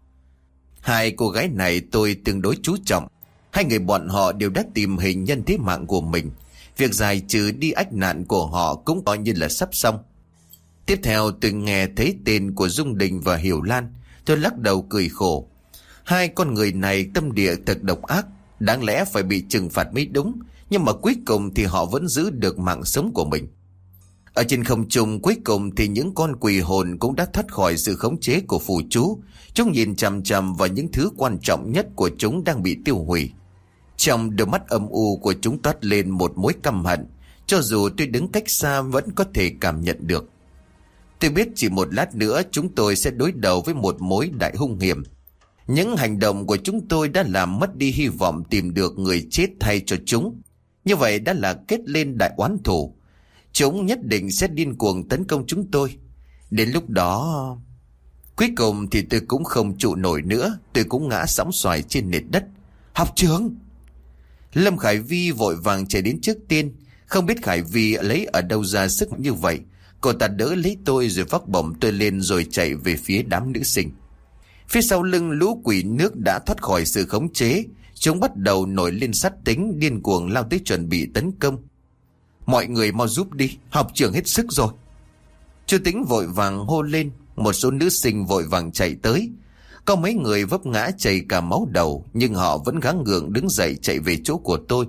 Hai cô gái này tôi tương đối chú trọng. Hai người bọn họ đều đã tìm hình nhân thế mạng của mình. Việc giải trừ đi ách nạn của họ cũng coi như là sắp xong. Tiếp theo tôi nghe thấy tên của Dung Đình và Hiểu Lan. Tôi lắc đầu cười khổ. Hai con người này tâm địa thật độc ác, đáng lẽ phải bị trừng phạt mới đúng. Nhưng mà cuối cùng thì họ vẫn giữ được mạng sống của mình. Ở trên không trung cuối cùng thì những con quỷ hồn cũng đã thoát khỏi sự khống chế của phù chú. Chúng nhìn chằm chằm vào những thứ quan trọng nhất của chúng đang bị tiêu hủy. Trong đôi mắt âm u của chúng toát lên một mối căm hận, cho dù tôi đứng cách xa vẫn có thể cảm nhận được. Tôi biết chỉ một lát nữa chúng tôi sẽ đối đầu với một mối đại hung hiểm. Những hành động của chúng tôi đã làm mất đi hy vọng tìm được người chết thay cho chúng. Như vậy đã là kết lên đại oán thù. Chúng nhất định sẽ điên cuồng tấn công chúng tôi. Đến lúc đó... Cuối cùng thì tôi cũng không trụ nổi nữa. Tôi cũng ngã sóng xoài trên nền đất. Học trưởng! Lâm Khải Vi vội vàng chạy đến trước tiên. Không biết Khải Vi lấy ở đâu ra sức như vậy. Cô ta đỡ lấy tôi rồi vác bổng tôi lên rồi chạy về phía đám nữ sinh. Phía sau lưng lũ quỷ nước đã thoát khỏi sự khống chế. Chúng bắt đầu nổi lên sát tính, điên cuồng lao tới chuẩn bị tấn công. Mọi người mau giúp đi, học trưởng hết sức rồi. Chu Tĩnh vội vàng hô lên. Một số nữ sinh vội vàng chạy tới. Có mấy người vấp ngã chảy cả máu đầu, nhưng họ vẫn gắng gượng đứng dậy chạy về chỗ của tôi.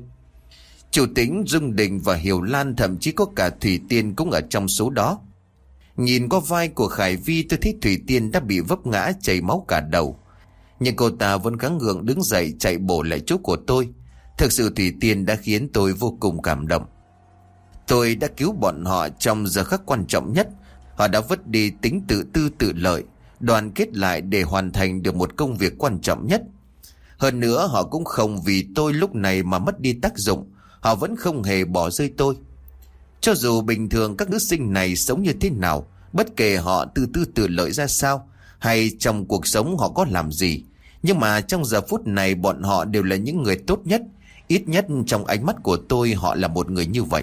Chu Tĩnh, Dung Đình và Hiểu Lan, thậm chí có cả Thủy Tiên cũng ở trong số đó. Nhìn qua vai của Khải Vi tôi thấy Thủy Tiên đã bị vấp ngã chảy máu cả đầu, nhưng cô ta vẫn gắng gượng đứng dậy chạy bổ lại chỗ của tôi. Thực sự Thủy Tiên đã khiến tôi vô cùng cảm động. Tôi đã cứu bọn họ trong giờ khắc quan trọng nhất. Họ đã vứt đi tính tự tư tự lợi, đoàn kết lại để hoàn thành được một công việc quan trọng nhất. Hơn nữa họ cũng không vì tôi lúc này mà mất đi tác dụng. Họ vẫn không hề bỏ rơi tôi. Cho dù bình thường các nữ sinh này sống như thế nào, bất kể họ tự tư tự lợi ra sao, hay trong cuộc sống họ có làm gì, nhưng mà trong giờ phút này bọn họ đều là những người tốt nhất. Ít nhất trong ánh mắt của tôi họ là một người như vậy.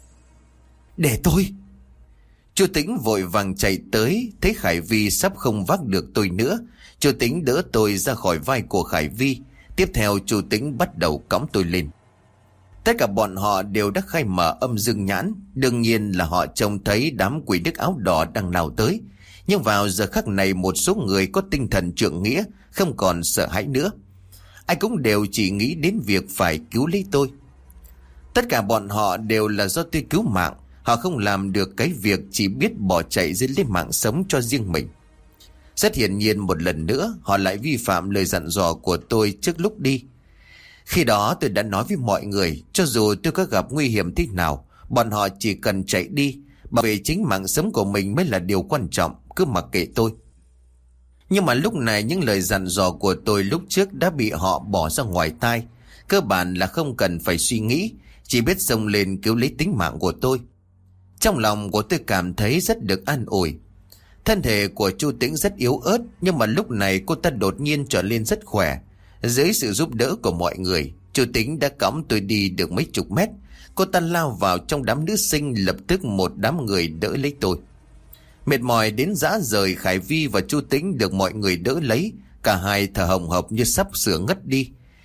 Để tôi! Chu Tĩnh vội vàng chạy tới. Thấy Khải Vi sắp không vác được tôi nữa, Chu Tĩnh đỡ tôi ra khỏi vai của Khải Vi. Tiếp theo Chu Tĩnh bắt đầu cõng tôi lên. Tất cả bọn họ đều đã khai mở âm dương nhãn. Đương nhiên là họ trông thấy đám quỷ đức áo đỏ đang lao tới. Nhưng vào giờ khắc này một số người có tinh thần trượng nghĩa, không còn sợ hãi nữa. Ai cũng đều chỉ nghĩ đến việc phải cứu lấy tôi. Tất cả bọn họ đều là do tôi cứu mạng. Họ không làm được cái việc chỉ biết bỏ chạy dưới lấy mạng sống cho riêng mình. Rất hiển nhiên một lần nữa họ lại vi phạm lời dặn dò của tôi trước lúc đi. Khi đó tôi đã nói với mọi người, cho dù tôi có gặp nguy hiểm thế nào, bọn họ chỉ cần chạy đi, bảo vệ chính mạng sống của mình mới là điều quan trọng, cứ mặc kệ tôi. Nhưng mà lúc này những lời dặn dò của tôi lúc trước đã bị họ bỏ ra ngoài tai. Cơ bản là không cần phải suy nghĩ, chỉ biết xông lên cứu lấy tính mạng của tôi. Trong lòng của tôi cảm thấy rất được an ủi. Thân thể của Chu Tĩnh rất yếu ớt, nhưng mà lúc này cô ta đột nhiên trở lên rất khỏe. Dưới sự giúp đỡ của mọi người, Chu Tĩnh đã cõng tôi đi được mấy chục mét. Cô ta lao vào trong đám nữ sinh, lập tức một đám người đỡ lấy tôi. Mệt mỏi đến rã rời, Khải Vi và Chu Tĩnh được mọi người đỡ lấy. Cả hai thở hồng hộc như sắp sửa ngất đi.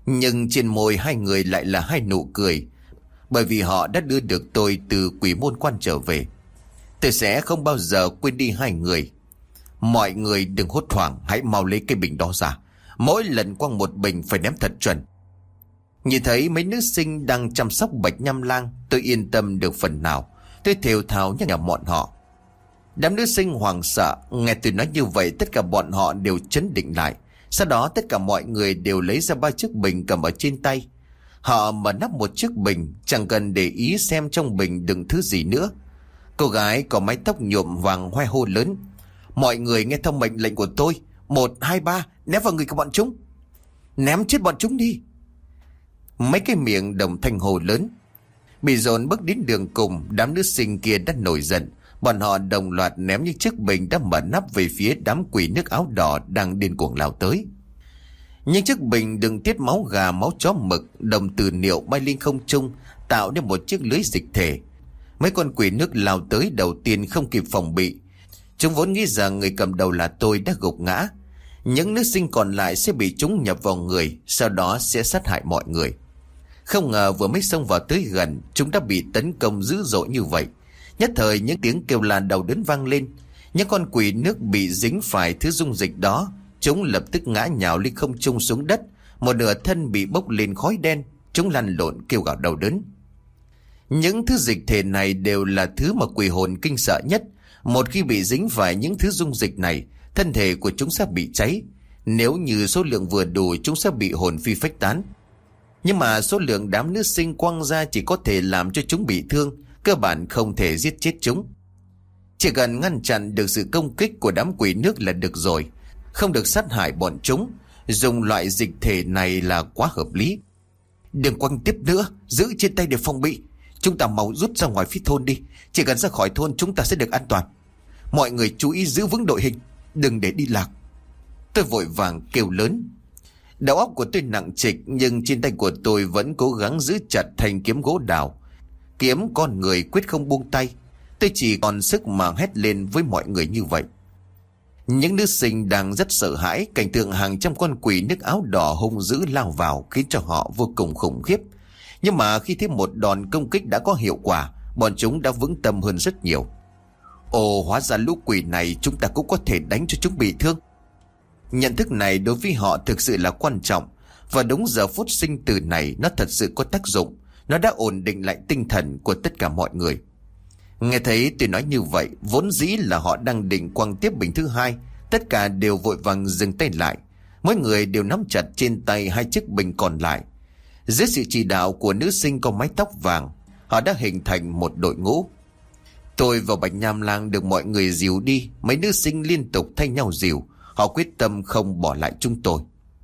Nhưng trên môi hai người lại là hai nụ cười, bởi vì họ đã đưa được tôi từ quỷ môn quan trở về. Tôi sẽ không bao giờ quên đi hai người. Mọi người đừng hốt hoảng, hãy mau lấy cái bình đó ra. Mỗi lần quăng một bình phải ném thật chuẩn. Nhìn thấy mấy nữ sinh đang chăm sóc Bạch Nham Lang, tôi yên tâm được phần nào. Tôi thều thào nhắc nhở bọn họ. Đám nữ sinh hoảng sợ, nghe tôi nói như vậy tất cả bọn họ đều trấn định lại. Sau đó tất cả mọi người đều lấy ra 3 chiếc bình cầm ở trên tay. Họ mở nắp một chiếc bình, chẳng cần để ý xem trong bình đựng thứ gì nữa. Cô gái có mái tóc nhuộm vàng hoe hô lớn. Mọi người nghe theo mệnh lệnh của tôi. 1, 2, 3, ném vào người của bọn chúng. Ném chết bọn chúng đi. Mấy cái miệng đồng thanh hồ lớn. Bị dồn bước đến đường cùng, đám nữ sinh kia đã nổi giận. Bọn họ đồng loạt ném những chiếc bình đã mở nắp về phía đám quỷ nước áo đỏ đang điên cuồng lao tới. Những chiếc bình đựng tiết máu gà, máu chó mực, đồng từ niệu bay lên không trung, tạo nên một chiếc lưới dịch thể. Mấy con quỷ nước lao tới đầu tiên không kịp phòng bị. Chúng vốn nghĩ rằng người cầm đầu là tôi đã gục ngã. Những nữ sinh còn lại sẽ bị chúng nhập vào người, sau đó sẽ sát hại mọi người. Không ngờ vừa mới xông vào tới gần, chúng đã bị tấn công dữ dội như vậy. Nhất thời những tiếng kêu la đau đớn vang lên. Những con quỷ nước bị dính phải thứ dung dịch đó, chúng lập tức ngã nhào lên không trung xuống đất. Một nửa thân bị bốc lên khói đen, chúng lăn lộn kêu gào đau đớn. Những thứ dịch thể này đều là thứ mà quỷ hồn kinh sợ nhất. Một khi bị dính phải những thứ dung dịch này, thân thể của chúng sẽ bị cháy. Nếu như số lượng vừa đủ, chúng sẽ bị hồn phi phách tán. Nhưng mà số lượng đám nữ sinh quăng ra chỉ có thể làm cho chúng bị thương, cơ bản không thể giết chết chúng. Chỉ cần ngăn chặn được sự công kích của đám quỷ nước là được rồi, không được sát hại bọn chúng. Dùng loại dịch thể này là quá hợp lý. Đừng quăng tiếp nữa, giữ trên tay để phòng bị. Chúng ta mau rút ra ngoài phía thôn đi. Chỉ cần ra khỏi thôn chúng ta sẽ được an toàn. Mọi người chú ý giữ vững đội hình, đừng để đi lạc. Tôi vội vàng kêu lớn. Đầu óc của tôi nặng trịch, nhưng trên tay của tôi vẫn cố gắng giữ chặt thanh kiếm gỗ đào. Kiếm con người quyết không buông tay. Tôi chỉ còn sức mà hét lên với mọi người như vậy. Những nữ sinh đang rất sợ hãi. Cảnh tượng hàng trăm con quỷ nước áo đỏ hung dữ lao vào khiến cho họ vô cùng khủng khiếp. Nhưng mà khi thấy một đòn công kích đã có hiệu quả, bọn chúng đã vững tâm hơn rất nhiều. Ồ, hóa ra lũ quỷ này chúng ta cũng có thể đánh cho chúng bị thương. Nhận thức này đối với họ thực sự là quan trọng. Và đúng giờ phút sinh tử này nó thật sự có tác dụng. Nó đã ổn định lại tinh thần của tất cả mọi người. Nghe thấy tôi nói như vậy, vốn dĩ là họ đang định quăng tiếp bình thứ hai. Tất cả đều vội vàng dừng tay lại. Mỗi người đều nắm chặt trên tay 2 chiếc bình còn lại. Dưới sự chỉ đạo của nữ sinh có mái tóc vàng, họ đã hình thành một đội ngũ. Tôi và Bạch Nham Lang được mọi người dìu đi. Mấy nữ sinh liên tục thay nhau dìu. Họ quyết tâm không bỏ lại chúng tôi.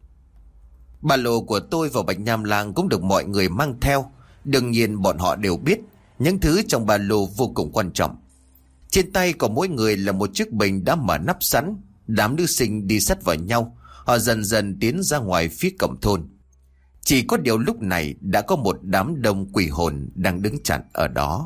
Ba lô của tôi và Bạch Nham Lang cũng được mọi người mang theo. Đương nhiên bọn họ đều biết những thứ trong ba lô vô cùng quan trọng. Trên tay của mỗi người là một chiếc bình đã mở nắp sẵn. Đám nữ sinh đi sát vào nhau. Họ dần dần tiến ra ngoài phía cổng thôn. Chỉ có điều lúc này đã có một đám đông quỷ hồn đang đứng chặn ở đó.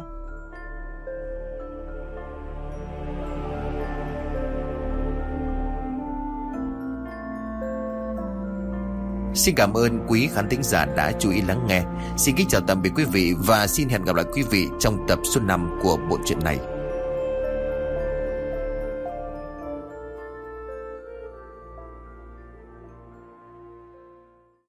Xin cảm ơn quý khán thính giả đã chú ý lắng nghe. Xin kính chào tạm biệt quý vị và xin hẹn gặp lại quý vị trong tập số 5 của bộ truyện này.